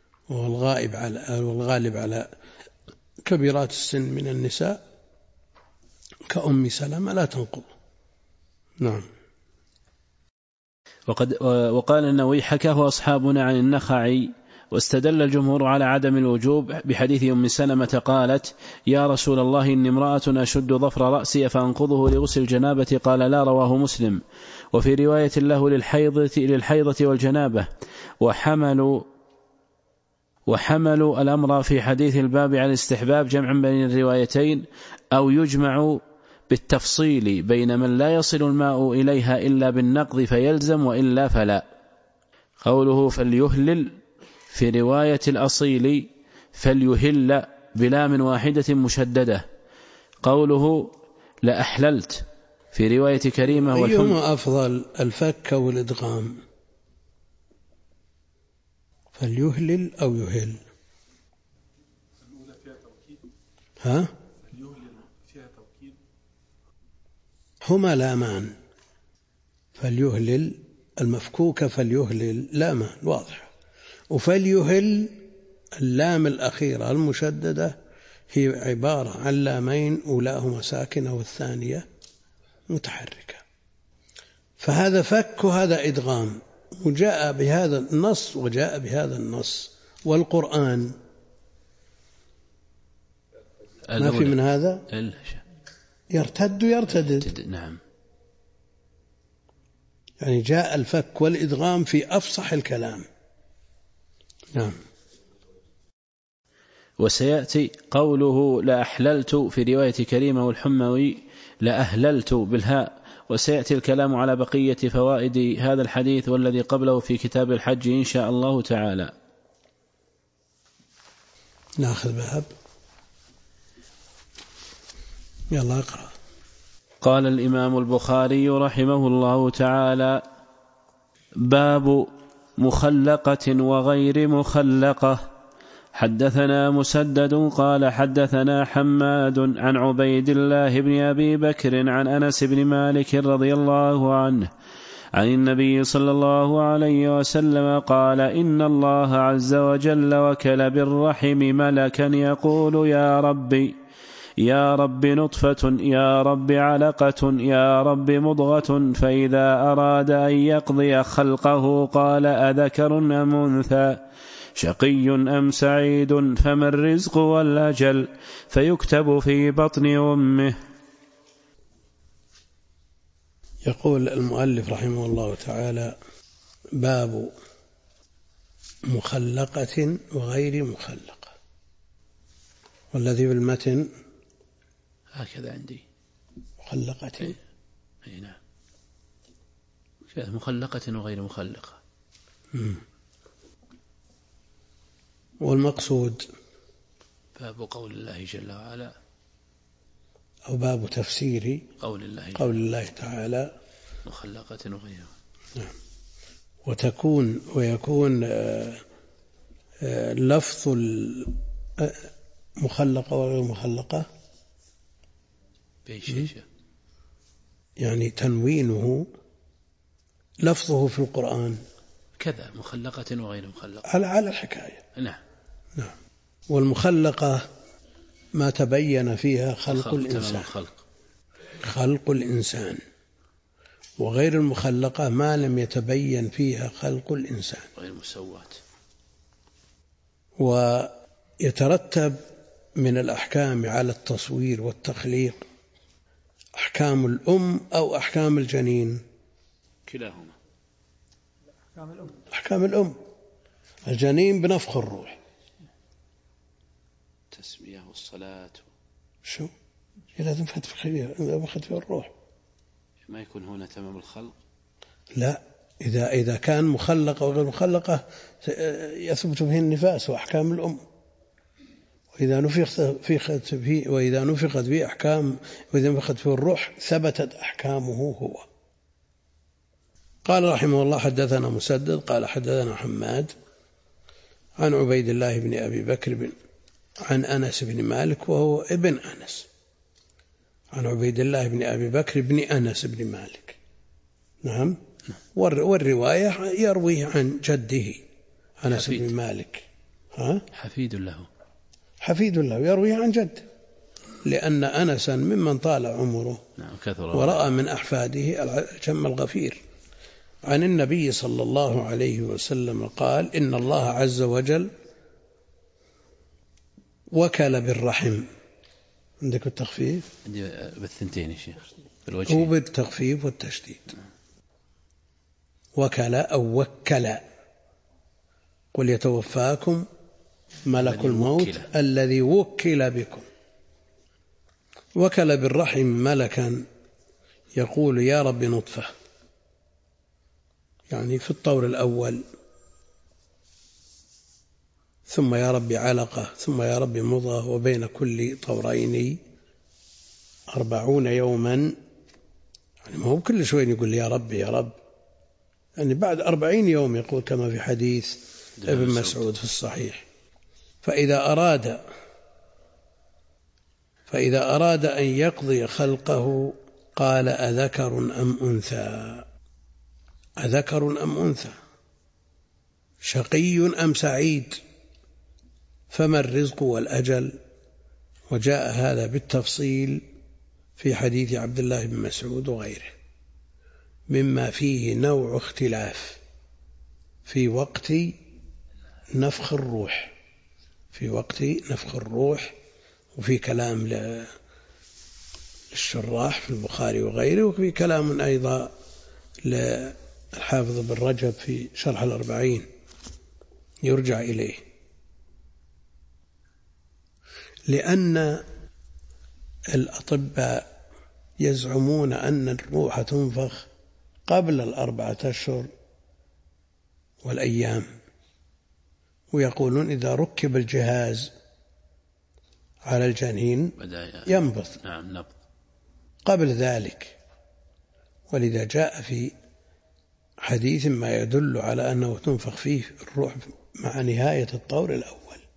والغالب على كبيرات السن من النساء كأم سلمة لا تنقض. نعم. وقال النووي: حكاه أصحابنا عن النخعي، واستدل الجمهور على عدم الوجوب بحديث أم سلمة قالت: يا رسول الله، إني امرأة أشد ظفر رأسي فأنقضه لغسل الجنابة؟ قال لا، رواه مسلم. وفي رواية له للحيضة والجنابة. وحملوا الأمر في حديث الباب على الاستحباب جمعا بين الروايتين، أو يجمع بالتفصيل بين من لا يصل الماء إليها إلا بالنقض فيلزم، وإلا فلا. قوله فليهلل في رواية الأصيل فليهل بلام واحدة مشددة. قوله لأحللت في رواية كريمة أيهما أفضل، الفك أو الإدغام؟ فليهلل أو يهل؟ ها؟ هما لامان، فليهلل المفكوكة فليهلل لامان واضح، وفليهل اللام الأخيرة المشددة هي عبارة عن لامين أولاهما ساكنة والثانية متحركة، فهذا فك وهذا إدغام، وجاء بهذا النص وجاء بهذا النص. والقرآن ما في من هذا، يرتد ويرتدد. نعم. يعني جاء الفك والإدغام في أفصح الكلام. نعم. وسيأتي قوله لأحللت في رواية كريمة والحموي لأهللت بالهاء. وسيأتي الكلام على بقية فوائد هذا الحديث والذي قبله في كتاب الحج إن شاء الله تعالى. نأخذ بهب. يلا اقرأ. قال الإمام البخاري رحمه الله تعالى: باب مخلقة وغير مخلقة. حدثنا مسدد قال حدثنا حماد عن عبيد الله بن أبي بكر عن أنس بن مالك رضي الله عنه عن النبي صلى الله عليه وسلم قال: إن الله عز وجل وكل بالرحم ملكا يقول: يا رب نطفة، يا رب علقة، يا رب مضغة، فإذا أراد أن يقضي خلقه قال: أذكر أم أنثى، شقي أم سعيد، فما الرزق والأجل، فيكتب في بطن أمه. يقول المؤلف رحمه الله تعالى: باب مخلقة وغير مخلقة. والذي في المتن هكذا عندي مخلقة. أي نعم، مخلقة وغير مخلقة. والمقصود باب قول الله جل وعلا، أو باب تفسير قول الله تعالى مخلقة وغير. نعم. ويكون لفظ مخلقة وغير مخلقة يعني تنوينه لفظه في القرآن كذا، مخلقة وغير مخلقة على الحكاية. نعم. والمخلقة ما تبين فيها خلق الإنسان، وغير المخلقة ما لم يتبين فيها خلق الإنسان، غير مسوات. ويترتب من الأحكام على التصوير والتخليق أحكام الأم أو أحكام الجنين؟ كلاهما. أحكام الأم. الجنين بنفخ الروح، التسمية والصلاة. شو لازم فتح في الروح، ما يكون هنا تمام الخلق. لا، إذا كان مخلقة وغير مخلقة يثبت به النفاس وأحكام الأم، وإذا نفخت فيه أحكام، وإذا نفخت فيه الروح ثبتت أحكامه هو. قال رحمه الله حدثنا مسدد قال حدثنا حماد عن عبيد الله بن أبي بكر عن أنس بن مالك وهو ابن أنس، عن عبيد الله بن أبي بكر بن أنس بن مالك. نعم. والرواية يروي عن جده أنس بن مالك. حفيد له يروي عن جده، لأن أنسا ممن طال عمره ورأى من أحفاده الجم الغفير. عن النبي صلى الله عليه وسلم قال: إن الله عز وجل وكل بالرحم. عندك التخفيف؟ عندي بالثنتين يا شيخ، هو بالتخفيف والتشديد. وكل أو وكل. قل يتوفاكم ملك الموت الذي وكل بكم. وكل بالرحم ملكا يقول: يا رب نطفة، يعني في الطور الأول، ثم يا رب علقة، ثم يا رب مضغة، وبين كل طورين 40 يوما. يعني ما هو كل شوي يقول يا رب يا رب، يعني بعد 40 يوم يقول، كما في حديث ابن مسعود في الصحيح. فإذا أراد أن يقضي خلقه قال: أذكر أم أنثى؟ أذكر أم أنثى؟ شقي أم سعيد؟ فما الرزق والأجل؟ وجاء هذا بالتفصيل في حديث عبد الله بن مسعود وغيره، مما فيه نوع اختلاف في وقت نفخ الروح، وفي كلام للشراح في البخاري وغيره، وفي كلام أيضا للحافظ بن رجب في شرح الأربعين يرجع إليه. لأن الأطباء يزعمون أن الروح تنفخ قبل 4 أشهر والأيام، ويقولون إذا ركب الجهاز على الجنين ينبض قبل ذلك. ولذا جاء في حديث ما يدل على أنه تنفخ فيه الروح مع نهاية الطور الأول،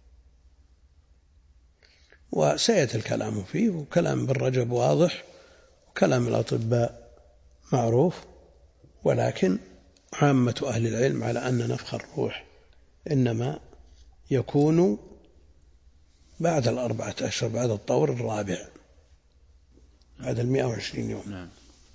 وسيأتي الكلام فيه، وكلام ابن رجب واضح، وكلام الأطباء معروف. ولكن عامة أهل العلم على أن نفخ الروح إنما يكون بعد 4 أشهر، بعد الطور الرابع، بعد 120 يوم. نعم.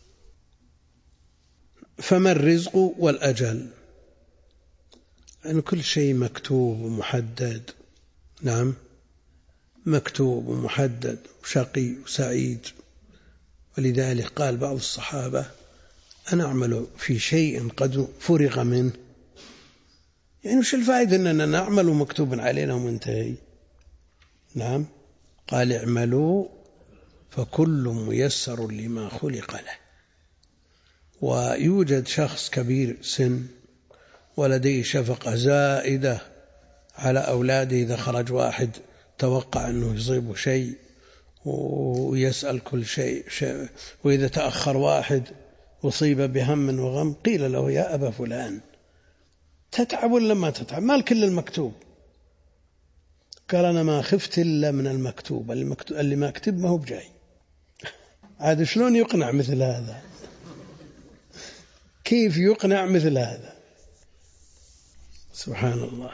فما الرزق والأجل؟ يعني كل شيء مكتوب ومحدد. نعم، مكتوب ومحدد، وشقي وسعيد. ولذلك قال بعض الصحابة: أنا أعمل في شيء قد فرغ منه. يعني وش الفائدة أننا نعمل ومكتوب علينا ومنتهي؟ نعم. قال: اعملوا فكل ميسر لما خلق له. ويوجد شخص كبير سن ولديه شفقة زائدة على أولاده، إذا خرج واحد توقع أنه يصيبه شيء ويسأل كل شيء، وإذا تأخر واحد أصيب بهم وغم قيل له: يا أبا فلان تتعب ولا ما تتعب؟ ما الكل المكتوب؟ قال: أنا ما خفت إلا من المكتوب، اللي ما أكتب ما هو بجاي. عاد شلون يقنع مثل هذا؟ كيف يقنع مثل هذا؟ سبحان الله.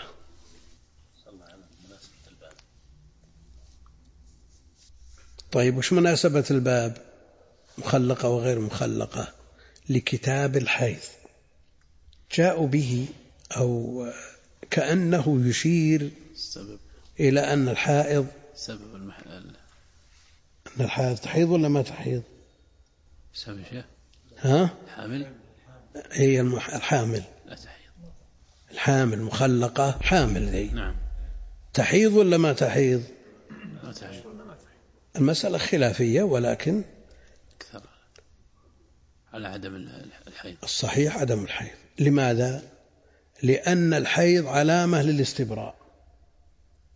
طيب، وش مناسبة الباب مخلقة وغير مخلقة؟ لكتاب الحيض جاءوا به، أو كأنه يشير إلى أن الحائض أن الحائض تحيض ولا ما تحيض؟ سبب شيء. حامل. هي الحامل لا تحيض. الحامل مخلقة حامل ذي. نعم. تحيض ولا ما تحيض؟ ما تحيض. المسألة خلافية، ولكن أكثر على عدم الحيض. الصحيح عدم الحيض. لماذا؟ لأن الحيض علامة للاستبراء،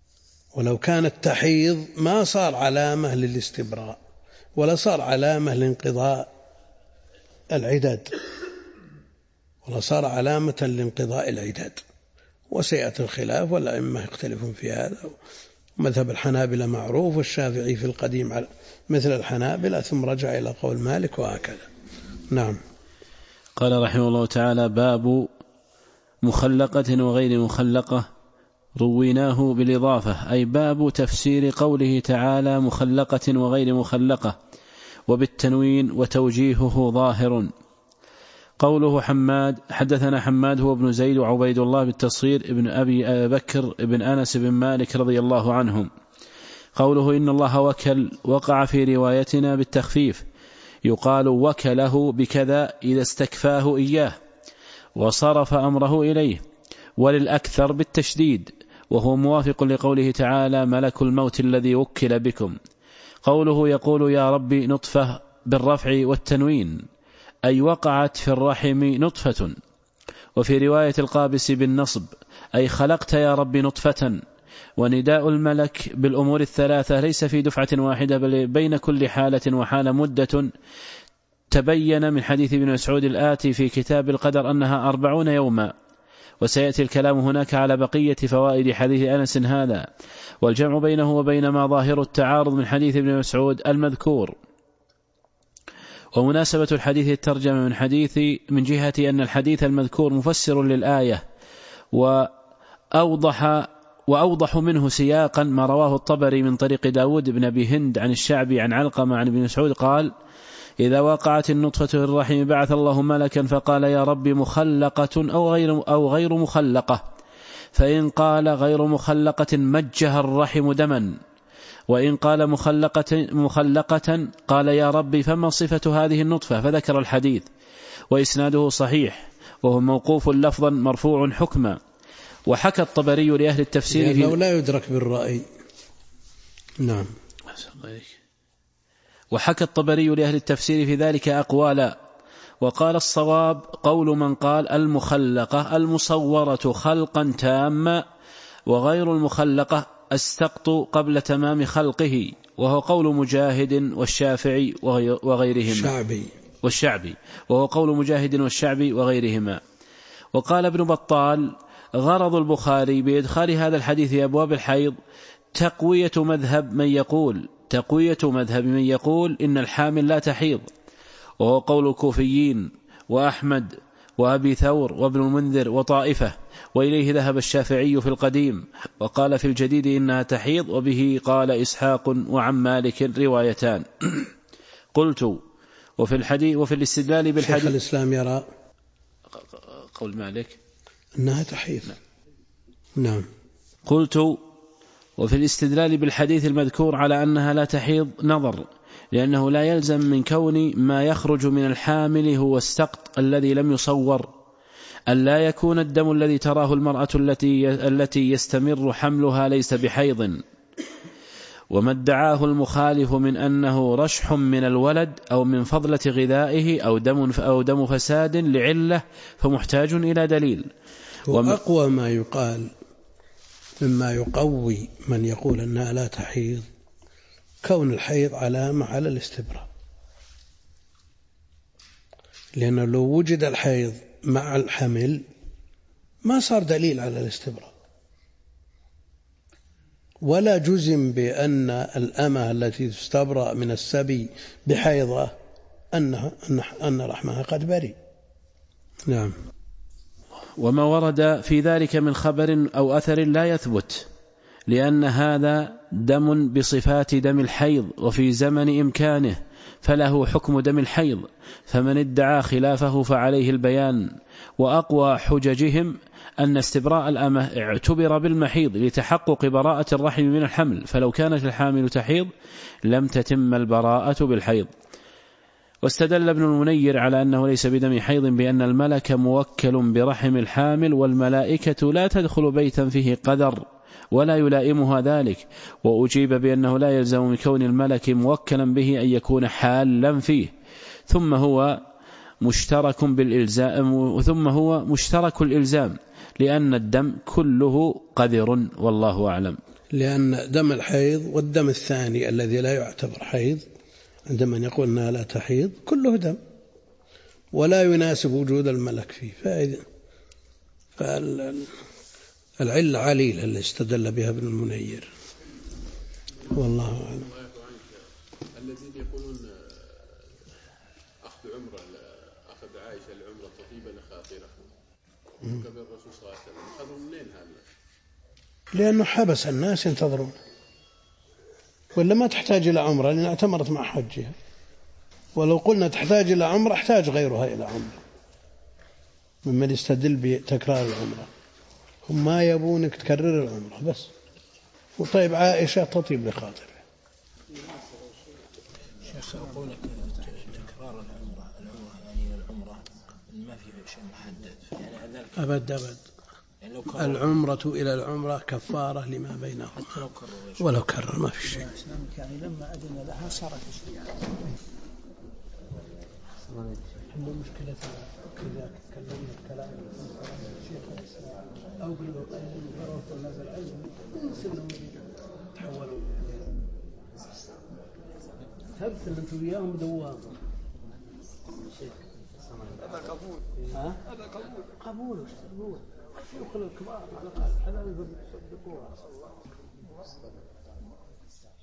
ولو كانت تحيض ما صار علامة للاستبراء ولا صار علامة لانقضاء العدد، ولا صار علامة لانقضاء العدد. وسيأتي الخلاف والأئمة يختلفون في هذا. مذهب الحنابلة معروف، والشافعي في القديم على مثل الحنابلة، ثم رجع إلى قول مالك وهكذا. نعم. قال رحمه الله تعالى: باب مخلقة وغير مخلقة، رويناه بالإضافة، أي باب تفسير قوله تعالى مخلقة وغير مخلقة، وبالتنوين وتوجيهه ظاهر. قوله حماد حدثنا حماد هو ابن زيد وعبيد الله بالتصغير ابن أبي بكر ابن أنس بن مالك رضي الله عنهم. قوله إن الله وكل وقع في روايتنا بالتخفيف، يقال وكله بكذا إذا استكفاه إياه وصرف أمره إليه، وللأكثر بالتشديد، وهو موافق لقوله تعالى ملك الموت الذي وكل بكم. قوله يقول يا ربي نطفة بالرفع والتنوين، أي وقعت في الرحم نطفة. وفي رواية القابس بالنصب، أي خلقت يا ربي نطفة. ونداء الملك بالأمور الثلاثة ليس في دفعة واحدة، بل بين كل حالة وحالة مدة. تبين من حديث ابن مسعود الآتي في كتاب القدر أنها 40 يوما، وسيأتي الكلام هناك على بقية فوائد حديث أنس هذا، والجمع بينه وبين ما ظاهر التعارض من حديث ابن مسعود المذكور. ومناسبة الحديث الترجمة من جهة أن الحديث المذكور مفسر للآية، وأوضح منه سياقا ما رواه الطبري من طريق داود بن أبي هند عن الشعبي عن علقمة عن ابن مسعود قال: إذا وقعت النطفة في الرحم بعث الله ملكا فقال يا رب مخلقة أو غير مخلقة، فإن قال غير مخلقة مجها الرحم دما، وإن قال مخلقة قال يا رب فما صفة هذه النطفة، فذكر الحديث، وإسناده صحيح، وهو موقوف لفظا مرفوع حكما. وحكى الطبري لأهل التفسير لأنه لا يدرك بالرأي. نعم. وحكى الطبري لأهل التفسير في ذلك أقوالا، وقال الصواب قول من قال المخلقة المصورة خلقا تاما، وغير المخلقة السقط قبل تمام خلقه، وهو قول مجاهد والشافعي وغيرهما والشعبي، وهو قول مجاهد والشعبي وغيرهما. وقال ابن بطال غرض البخاري بإدخال هذا الحديث في أبواب الحيض تقوية مذهب من يقول إن الحامل لا تحيض، وهو قول الكوفيين وأحمد وأبي ثور وابن المنذر وطائفة، وإليه ذهب الشافعي في القديم، وقال في الجديد إنها تحيض، وبه قال إسحاق وعن مالك روايتان. قلت وفي الحديث وفي الاستدلال بالحديث شيخ الإسلام يرى قول مالك أنها تحيض. نعم. قلت وفي الاستدلال بالحديث المذكور على أنها لا تحيض نظر، لأنه لا يلزم من كون ما يخرج من الحامل هو السقط الذي لم يصور أن لا يكون الدم الذي تراه المرأة التي يستمر حملها ليس بحيض. وما ادعاه المخالف من أنه رشح من الولد أو من فضلة غذائه أو دم فساد لعلة فمحتاج إلى دليل. وأقوى ما يقال مما يقوي من يقول أنها لا تحيض كون الحيض علامة على الاستبراء، لأنه لو وجد الحيض مع الحمل ما صار دليل على الاستبراء، ولا جزم بأن الأمة التي تستبرأ من السبي بحيضة أن رحمها قد بري. نعم. وما ورد في ذلك من خبر أو أثر لا يثبت، لأن هذا دم بصفات دم الحيض وفي زمن إمكانه، فله حكم دم الحيض، فمن ادعى خلافه فعليه البيان. وأقوى حججهم أن استبراء الأمة اعتبر بالمحيض لتحقق براءة الرحم من الحمل، فلو كانت الحامل تحيض لم تتم البراءة بالحيض. واستدل ابن المنير على أنه ليس بدم حيض بأن الملك موكل برحم الحامل، والملائكة لا تدخل بيتا فيه قدر ولا يلائمها ذلك. وأجيب بأنه لا يلزم من كون الملك موكلا به أن يكون حالا فيه، ثم هو مشترك الإلزام، لأن الدم كله قدر، والله أعلم. لأن دم الحيض والدم الثاني الذي لا يعتبر حيض عندما يقول أنها لا تحيض كله دم ولا يناسب وجود الملك فيه، فالعلة عليلة اللي استدل بها ابن المنير والله أعلم. الذين يقولون أخذ عمرة أخذ عائشة العمرة تطيبا لخاطره قبل الرسول صلى الله عليه وسلم، أخذوا منين هذا؟ لأنه حبس الناس ينتظرون، ولا ما تحتاج إلى عمرة لأن اعتمرت مع حجها، ولو قلنا تحتاج إلى عمرة احتاج غيرها إلى عمرة ممن يستدل بتكرار العمرة. هم ما يبونك تكرر العمرة بس، وطيب عائشة تطيب لخاطره. شيخ أقول لك تكرار العمرة يعني العمرة ما في شيء محدد يعني أبد العمرة إلى العمرة كفارة لما بينهم ولو كرر ما في شيء. يعني لما أذن لها صارت شيء. عنده مشكلة إذا تكلمنا الكلام شيخ الإسلام أو بالقيم وروح الناس العلم سنهم تحولوا ثبت أن أنتم وياهم دوام. هذا قبول. هذا قبول الشيوخ الكبار على الأقل حلال يصدقوها.